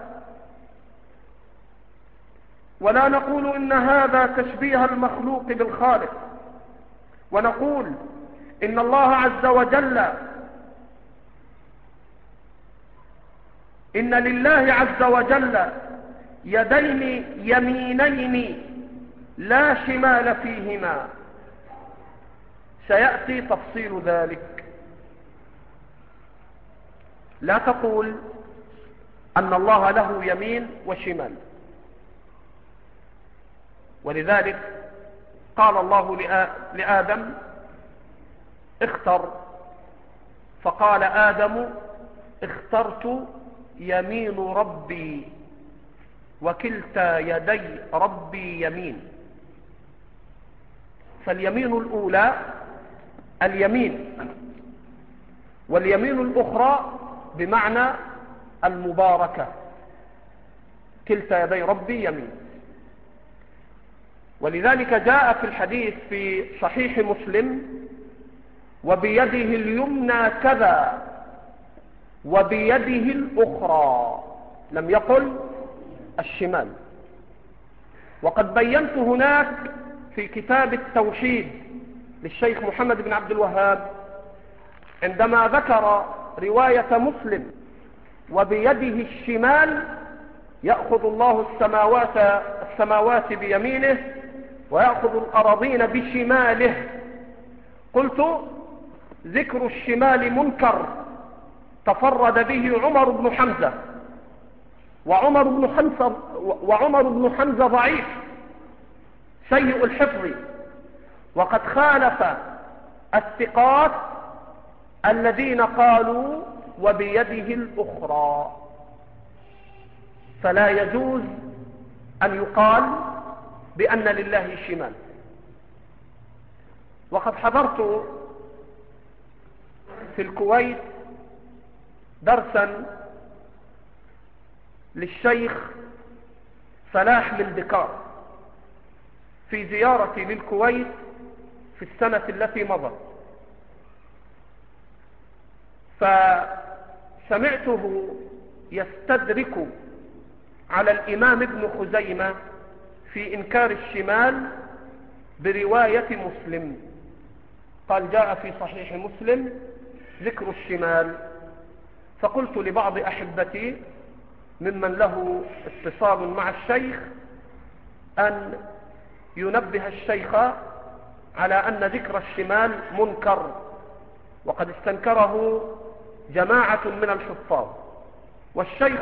ولا نقول إن هذا تشبيه المخلوق بالخالق. ونقول إن الله عز وجل إن لله عز وجل يدين يمينين لا شمال فيهما. سيأتي تفصيل ذلك. لا تقول أن الله له يمين وشمال. ولذلك قال الله لآدم اختر، فقال آدم اخترت يمين ربي وكلتا يدي ربي يمين. فاليمين الأولى اليمين، واليمين الأخرى بمعنى المباركة. كلتا يدي ربي يمين. ولذلك جاء في الحديث في صحيح مسلم وبيده اليمنى كذا وبيده الأخرى، لم يقل الشمال. وقد بينت هناك في كتاب التوحيد للشيخ محمد بن عبد الوهاب عندما ذكر رواية مسلم وبيده الشمال يأخذ الله السماوات, السماوات بيمينه ويأخذ الأراضين بشماله. قلت ذكر الشمال منكر تفرد به عمر بن حمزة، وعمر بن حمزة, وعمر بن حمزة ضعيف سيء الحفظ، وقد خالف الثقات الذين قالوا وبيده الأخرى، فلا يجوز أن يقال بأن لله شمال. وقد حضرت في الكويت درسا للشيخ فلاح من دكار في زيارتي للكويت في السنة التي مضت، فسمعته يستدرك على الإمام ابن خزيمة في إنكار الشمال برواية مسلم، قال جاء في صحيح مسلم ذكر الشمال. فقلت لبعض أحبتي ممن له اتصال مع الشيخ أن ينبه الشيخ على أن ذكر الشمال منكر، وقد استنكره جماعة من الحفاظ، والشيخ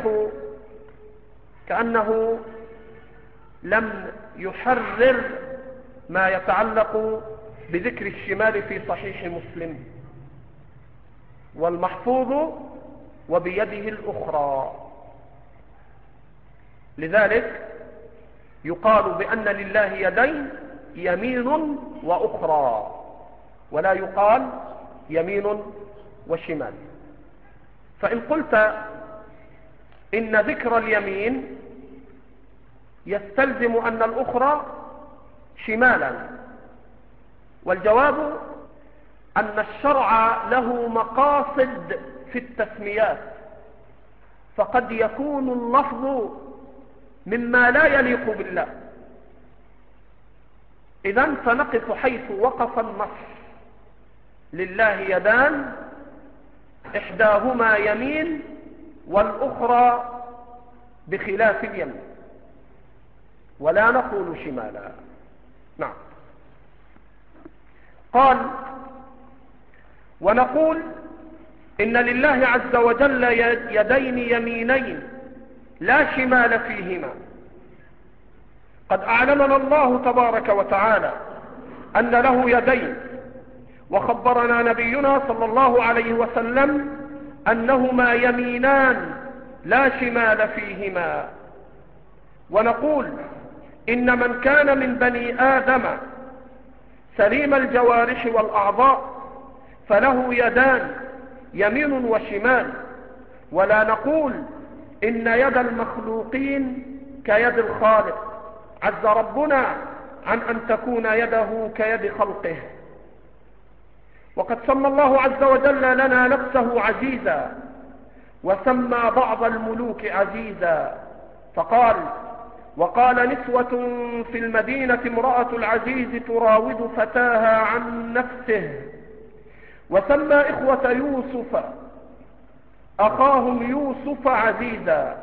كأنه لم يحرر ما يتعلق بذكر الشمال في صحيح مسلم، والمحفوظ وبيده الأخرى. لذلك يقال بأن لله يدين، يمين وأخرى، ولا يقال يمين وشمال. فإن قلت إن ذكر اليمين يستلزم أن الأخرى شمالا، والجواب أن الشرع له مقاصد في التسميات، فقد يكون اللفظ مما لا يليق بالله. إذن فنقف حيث وقف النص: لله يدان إحداهما يمين والأخرى بخلاف اليمين، ولا نقول شمالا. نعم. قال: ونقول إن لله عز وجل يدين يمينين لا شمال فيهما. قد أعلمنا الله تبارك وتعالى أن له يدين، وخبرنا نبينا صلى الله عليه وسلم أنهما يمينان لا شمال فيهما. ونقول إن من كان من بني آدم سليم الجوارح والأعضاء فله يدان يمين وشمال، ولا نقول إن يد المخلوقين كيد الخالق، عز ربنا عن أن تكون يده كيد خلقه. وقد سمى الله عز وجل لنا نفسه عزيزا، وسمى بعض الملوك عزيزا، فقال: وقال نسوة في المدينة امرأة العزيز تراود فتاها عن نفسه. وسمى إخوة يوسف أخاهم يوسف عزيزا،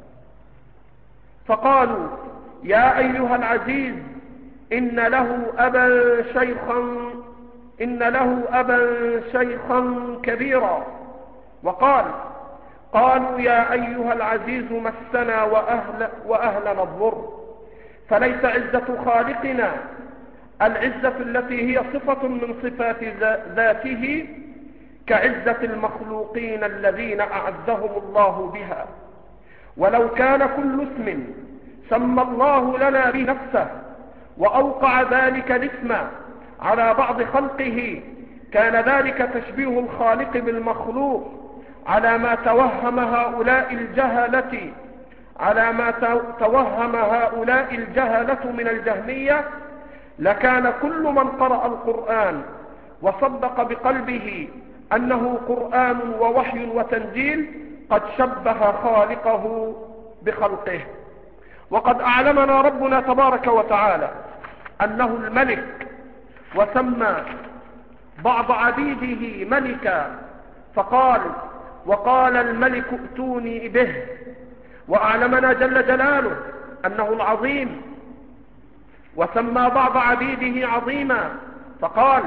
فقالوا: يا أيها العزيز إن له أبا شيخا إن له أبا شيخا كبيرا. وقال: قالوا يا أيها العزيز مسنا وأهل وأهلنا الضر. فليس عزة خالقنا العزة التي هي صفة من صفات ذاته كعزة المخلوقين الذين أعزهم الله بها. ولو كان كل اسم سمى الله لنا بنفسه وأوقع ذلك الاسم على بعض خلقه كان ذلك تشبيه الخالق بالمخلوق على ما توهم هؤلاء الجهلة على ما توهم هؤلاء الجهلة من الجهمية، لكان كل من قرأ القرآن وصدق بقلبه أنه قرآن ووحي وتنزيل قد شبه خالقه بخلقه. وقد أعلمنا ربنا تبارك وتعالى أنه الملك، وسمى بعض عبيده ملكا، فقال: وقال الملك ائتوني به. وأعلمنا جل جلاله أنه العظيم، وسمى بعض عبيده عظيما، فقال: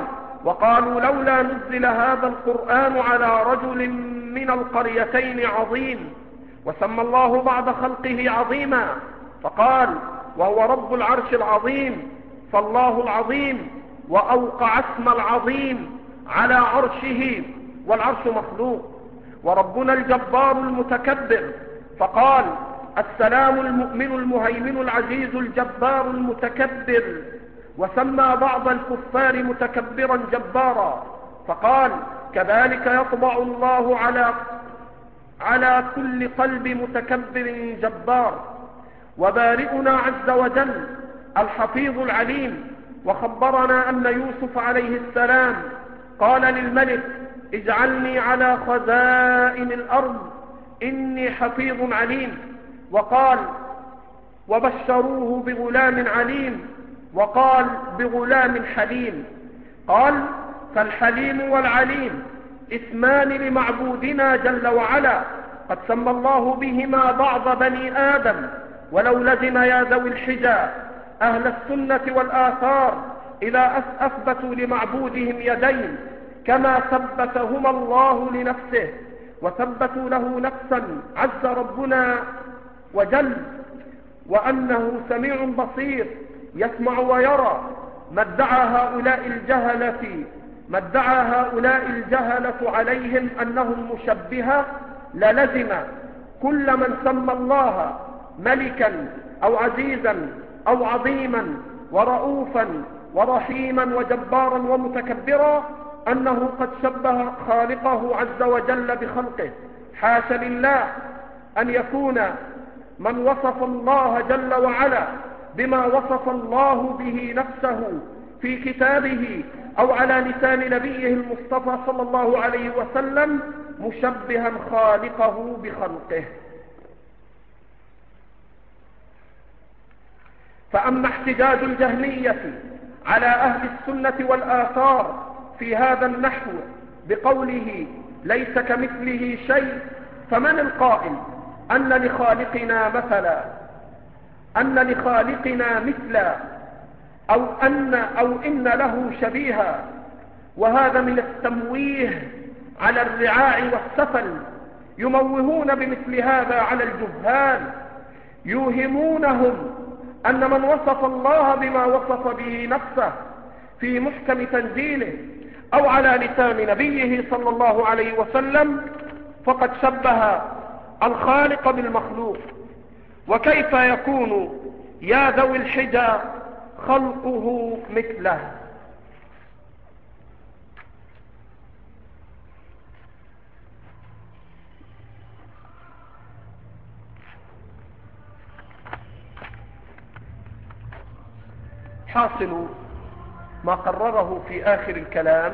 وقالوا لولا نزل هذا القرآن على رجل من القريتين عظيم، وسمى الله بعد خلقه عظيما فقال وهو رب العرش العظيم، فالله العظيم وأوقع اسم العظيم على عرشه، والعرش مخلوق، وربنا الجبار المتكبر فقال السلام المؤمن المهيمن العزيز الجبار المتكبر، وسمى بعض الكفار متكبرا جبارا فقال كذلك يطبع الله على على كل قلب متكبر جبار. وبارئنا عز وجل الحفيظ العليم وخبرنا أن يوسف عليه السلام قال للملك اجعلني على خزائن الأرض إني حفيظ عليم، وقال وبشروه بغلام عليم، وقال بغلام حليم. قال فالحليم والعليم اسمان لمعبودنا جل وعلا قد سمى الله بهما بعض بني آدم، ولو لزم يا ذوي الحجى أهل السنة والآثار إذا أثبتوا لمعبودهم يدين كما ثبتهما الله لنفسه، وثبتوا له نفسا عز ربنا وجل، وأنه سميع بصير يسمع ويرى. ما ادعى هؤلاء الجهلة ما ادعى هؤلاء الجهلة عليهم أنهم مشبهة للزم كل من سمى الله ملكا أو عزيزا أو عظيما ورؤوفا ورحيما وجبارا ومتكبرا أنه قد شبه خالقه عز وجل بخلقه. حاش لله أن يكون من وصف الله جل وعلا بما وصف الله به نفسه في كتابه أو على لسان نبيه المصطفى صلى الله عليه وسلم مشبها خالقه بخلقه. فأما احتجاج الجهمية على أهل السنة والآثار في هذا النحو بقوله ليس كمثله شيء، فمن القائل أن لخالقنا مثلا أن لخالقنا مثلا أو أن أو إن له شبيها؟ وهذا من التمويه على الرعاع والسفل. يموهون بمثل هذا على الجهال، يوهمونهم أن من وصف الله بما وصف به نفسه في محكم تنزيله أو على لسان نبيه صلى الله عليه وسلم فقد شبه الخالق بالمخلوق. وكيف يكون يا ذوي الحجى خلقه مثله؟ حاصل ما قرره في آخر الكلام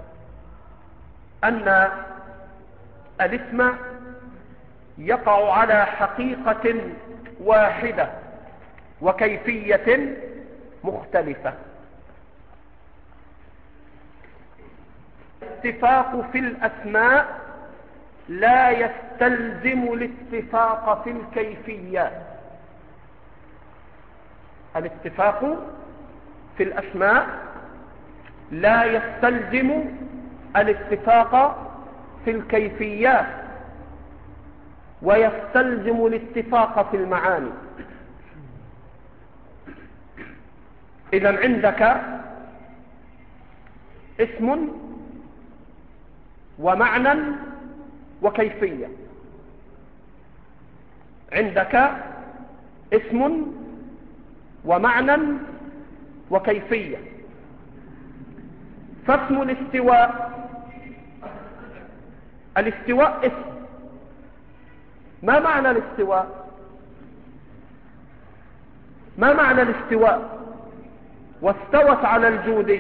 أن الاسم يقع على حقيقة واحدة وكيفية مختلفة. الاتفاق في الأسماء لا يستلزم الاتفاق في الكيفيات. الاتفاق في الأسماء لا يستلزم الاتفاق في الكيفيات، ويستلزم الاتفاق في المعاني. إذن عندك اسم ومعنى وكيفية. عندك اسم ومعنى وكيفية. فاسم الاستواء، الاستواء اسم. ما معنى الاستواء؟ ما معنى الاستواء؟ واستوت على الجودي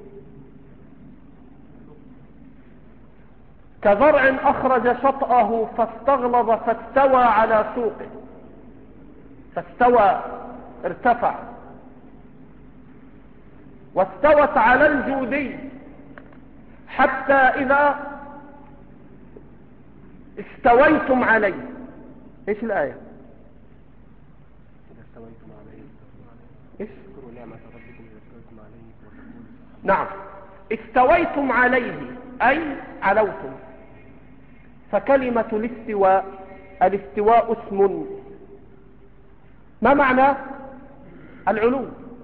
كزرع أخرج شطأه فاستغلظ فاستوى على سوقه. فاستوى ارتفع. واستوت على الجودي حتى إذا استويتم عليه. ايش الآية؟ إذا استويتم عليه ايش؟ اذكروا نعمة ربكم إذا استويتم عليه وتقولوا. نعم، استويتم عليه أي علوتم. فكلمة الاستواء، الاستواء اسم. ما معنى العلو؟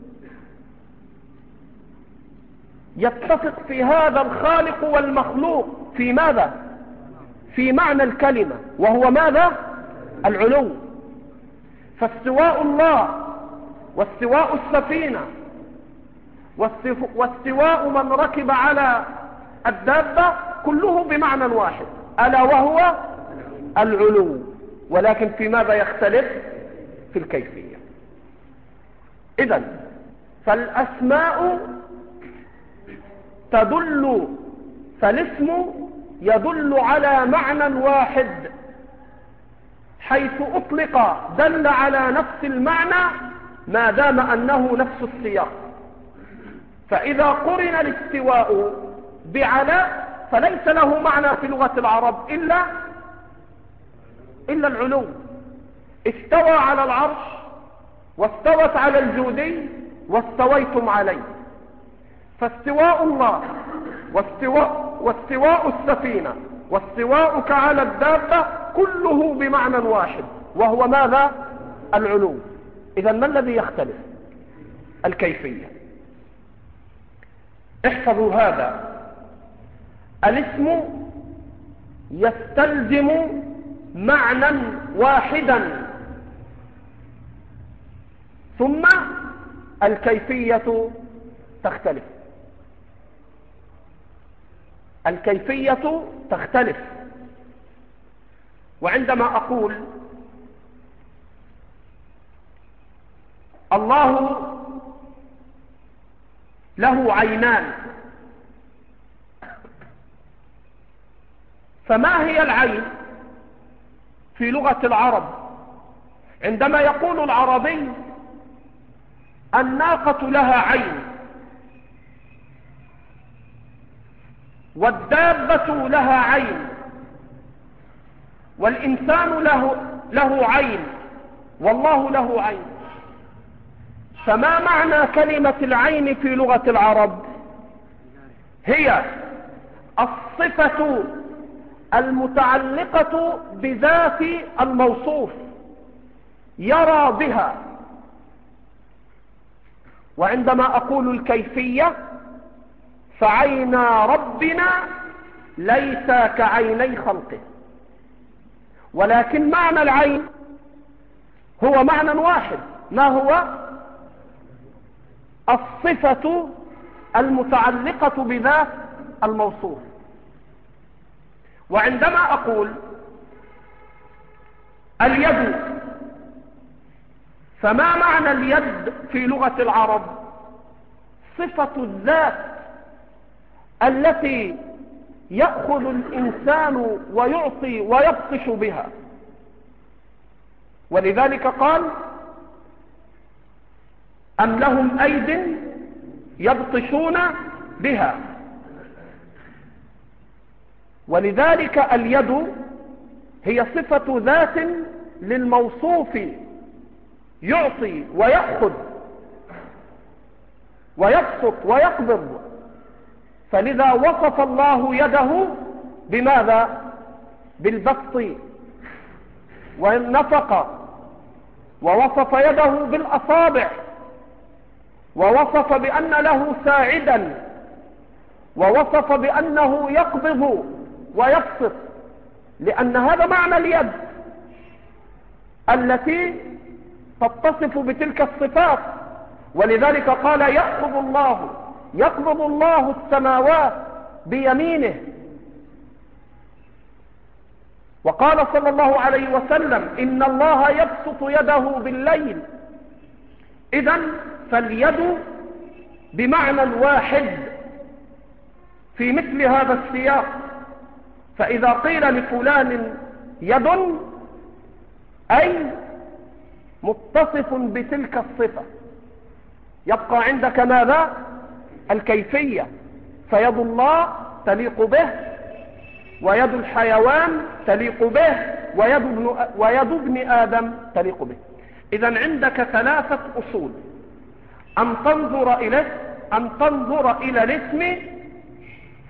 يتفق في هذا الخالق والمخلوق في ماذا؟ في معنى الكلمة، وهو ماذا؟ العلو. فاستواء الله واستواء السفينة واستواء من ركب على الدابة كله بمعنى واحد، ألا وهو العلو، ولكن في ماذا يختلف؟ في الكيفية. إذن فالأسماء تدل، فالاسم يدل على معنى واحد، حيث أطلق دل على نفس المعنى ما دام أنه نفس السياق. فإذا قرن الاستواء بعلى فليس له معنى في لغة العرب إلا إلا العلو. استوى على العرش واستوت على الجودي واستويتم عليه. فاستواء الله واستواء, واستواء السفينة واستواءك على الدابة كله بمعنى واحد، وهو ماذا؟ العلو. إذن ما الذي يختلف؟ الكيفية. احفظوا هذا، الاسم يستلزم معنى واحدا، ثم الكيفية تختلف. الكيفية تختلف. وعندما أقول الله له عينان، فما هي العين في لغة العرب؟ عندما يقول العربي الناقة لها عين والدابة لها عين والإنسان له, له عين والله له عين، فما معنى كلمة العين في لغة العرب؟ هي الصفة المتعلقة بذات الموصوف يرى بها. وعندما أقول الكيفية فعينا ربنا ليس كعيني خلقه، ولكن معنى العين هو معنى واحد، ما هو؟ الصفة المتعلقة بذات الموصوف. وعندما أقول اليد، فما معنى اليد في لغة العرب؟ صفة الذات التي يأخذ الإنسان ويعطي ويبطش بها. ولذلك قال أم لهم أيد يبطشون بها. ولذلك اليد هي صفة ذات للموصوف يعطي ويأخذ ويبسط ويقبض. فلذا وصف الله يده بماذا؟ بالبسط والنفق، ووصف يده بالأصابع، ووصف بأن له ساعدا، ووصف بأنه يقبض ويبسط، لأن هذا معنى اليد التي تتصف بتلك الصفات. ولذلك قال يأخذ الله يقبض الله السماوات بيمينه. وقال صلى الله عليه وسلم إن الله يبسط يده بالليل. إذن فاليد بمعنى واحد في مثل هذا السياق. فإذا قيل لفلان يد أي متصف بتلك الصفة، يبقى عندك ماذا؟ الكيفية. فيد الله تليق به، ويد الحيوان تليق به، ويد ابن, ويد ابن آدم تليق به. إذن عندك ثلاثة أصول: أن تنظر إليه، أن تنظر إلى الاسم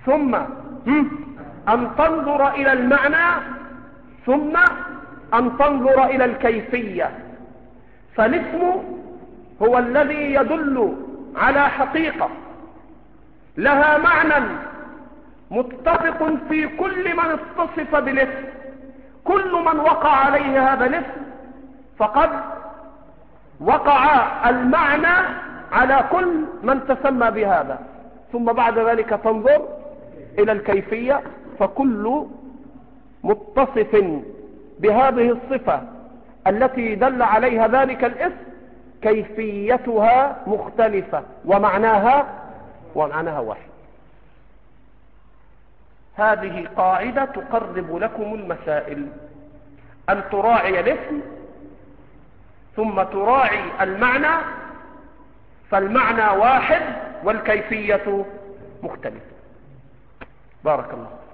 ثم أن تنظر إلى المعنى، ثم أن تنظر إلى الكيفية. فالاسم هو الذي يدل على حقيقة لها معنى متفق في كل من اتصف بالاسم. كل من وقع عليه هذا الاسم فقد وقع المعنى على كل من تسمى بهذا. ثم بعد ذلك تنظر إلى الكيفية، فكل متصف بهذه الصفة التي دل عليها ذلك الاسم كيفيتها مختلفة ومعناها ومعناها واحد. هذه قاعدة تقرب لكم المسائل، أن تراعي الاسم ثم تراعي المعنى، فالمعنى واحد والكيفية مختلفة. بارك الله.